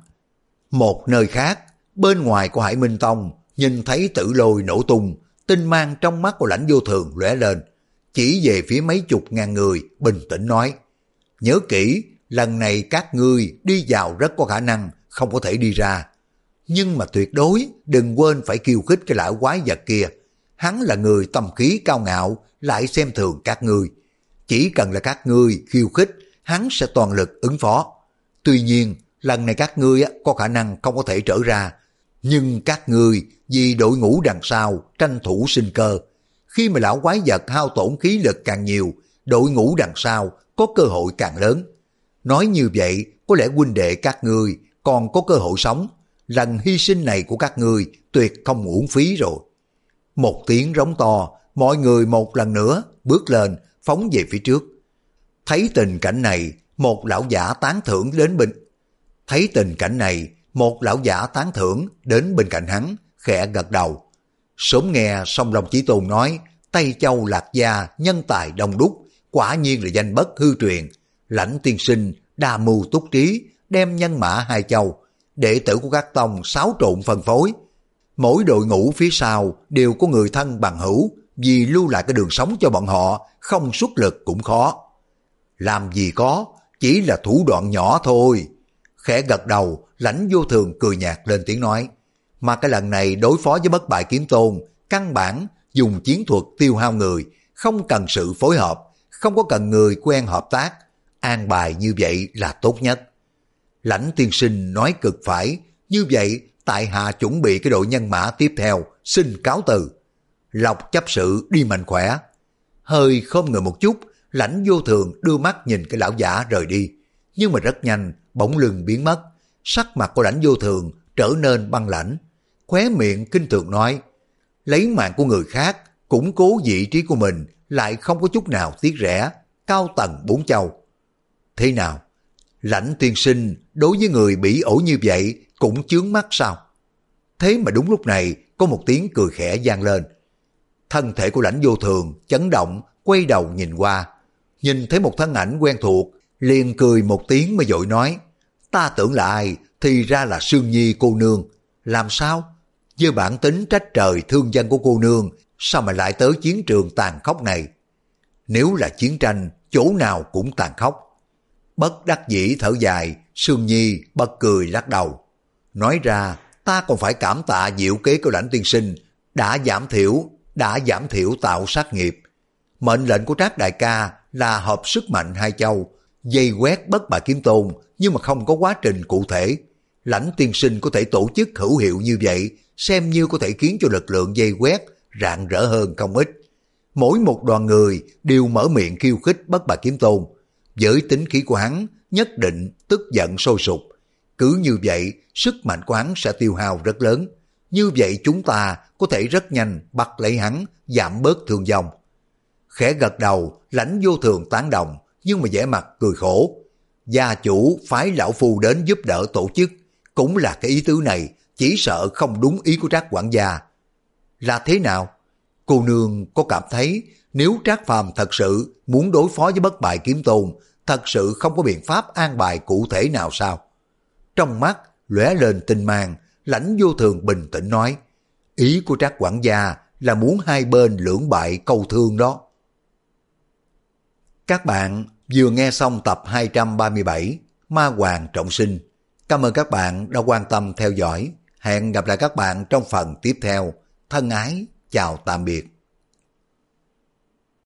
Một nơi khác, bên ngoài của Hải Minh Tông, nhìn thấy tử lôi nổ tung, tinh mang trong mắt của Lãnh Vô Thường lóe lên, chỉ về phía mấy chục ngàn người, bình tĩnh nói, nhớ kỹ, lần này các ngươi đi vào rất có khả năng không có thể đi ra. Nhưng mà tuyệt đối đừng quên phải khiêu khích cái lão quái vật kia. Hắn là người tâm khí cao ngạo, lại xem thường các ngươi. Chỉ cần là các ngươi khiêu khích, hắn sẽ toàn lực ứng phó. Tuy nhiên, lần này các ngươi có khả năng không có thể trở ra. Nhưng các ngươi vì đội ngũ đằng sau tranh thủ sinh cơ. Khi mà lão quái vật hao tổn khí lực càng nhiều, đội ngũ đằng sau có cơ hội càng lớn. Nói như vậy, có lẽ huynh đệ các ngươi còn có cơ hội sống. Lần hy sinh này của các ngươi tuyệt không uổng phí rồi. Một tiếng rống to, mọi người một lần nữa bước lên, phóng về phía trước. Thấy tình cảnh này, một lão giả tán thưởng đến bên. Thấy tình cảnh này, một lão giả tán thưởng đến bên cạnh hắn, khẽ gật đầu. Sớm nghe Song Long Chí Tôn nói, Tây Châu Lạc Gia nhân tài đông đúc, quả nhiên là danh bất hư truyền. Lãnh tiên sinh đa mưu túc trí, đem nhân mã hai châu, đệ tử của các tông xáo trộn phân phối. Mỗi đội ngũ phía sau đều có người thân bằng hữu, vì lưu lại cái đường sống cho bọn họ, không xuất lực cũng khó. Làm gì có, chỉ là thủ đoạn nhỏ thôi. Khẽ gật đầu, Lãnh Vô Thường cười nhạt lên tiếng nói, mà cái lần này đối phó với bất bại kiếm tôn, căn bản dùng chiến thuật tiêu hao người, không cần sự phối hợp, không có cần người quen hợp tác, an bài như vậy là tốt nhất. Lãnh tiên sinh nói cực phải, như vậy tại hạ chuẩn bị cái đội nhân mã tiếp theo, xin cáo từ. Lộc chấp sự đi mạnh khỏe. Hơi khom người một chút, Lãnh Vô Thường đưa mắt nhìn cái lão giả rời đi, nhưng mà rất nhanh bỗng lưng biến mất, sắc mặt của Lãnh Vô Thường trở nên băng lãnh, khóe miệng kinh thường nói, lấy mạng của người khác, củng cố vị trí của mình, lại không có chút nào tiếc rẻ, cao tầng bốn châu. Thế nào? Lãnh tiên sinh đối với người bỉ ổi như vậy cũng chướng mắt sao? Thế mà đúng lúc này có một tiếng cười khẽ vang lên. Thân thể của Lãnh Vô Thường chấn động, quay đầu nhìn qua, nhìn thấy một thân ảnh quen thuộc, liền cười một tiếng mới vội nói, ta tưởng là ai, thì ra là Sương Nhi cô nương. Làm sao? Với bản tính trách trời thương dân của cô nương, sao mà lại tới chiến trường tàn khốc này? Nếu là chiến tranh, chỗ nào cũng tàn khốc. Bất đắc dĩ thở dài, Sương Nhi bật cười lắc đầu. Nói ra, ta còn phải cảm tạ diệu kế của Lãnh tiên sinh, đã giảm thiểu, đã giảm thiểu tạo sát nghiệp. Mệnh lệnh của Trác đại ca là hợp sức mạnh hai châu, dây quét bất bại kiếm tôn, nhưng mà không có quá trình cụ thể. Lãnh tiên sinh có thể tổ chức hữu hiệu như vậy, xem như có thể khiến cho lực lượng dây quét rạng rỡ hơn không ít. Mỗi một đoàn người đều mở miệng khiêu khích bất bại kiếm tôn. Với tính khí của hắn, nhất định tức giận sôi sục. Cứ như vậy, sức mạnh của hắn sẽ tiêu hao rất lớn. Như vậy chúng ta có thể rất nhanh bắt lấy hắn, giảm bớt thương vong. khẽ gật đầu, Lãnh Vô Thường tán đồng, nhưng mà vẻ mặt cười khổ. Gia chủ phái lão phu đến giúp đỡ tổ chức, cũng là cái ý tứ này, chỉ sợ không đúng ý của Trác quản gia. Là thế nào? Cô nương có cảm thấy nếu Trác Phàm thật sự muốn đối phó với bất bại kiếm tôn, thật sự không có biện pháp an bài cụ thể nào sao? Trong mắt lóe lên tinh mang, Lãnh Vô Thường bình tĩnh nói, ý của Trác quản gia là muốn hai bên lưỡng bại câu thương đó. Các bạn vừa nghe xong tập hai trăm ba mươi bảy Ma Hoàng Trọng Sinh. Cảm ơn các bạn đã quan tâm theo dõi. Hẹn gặp lại các bạn trong phần tiếp theo. Thân ái, chào tạm biệt.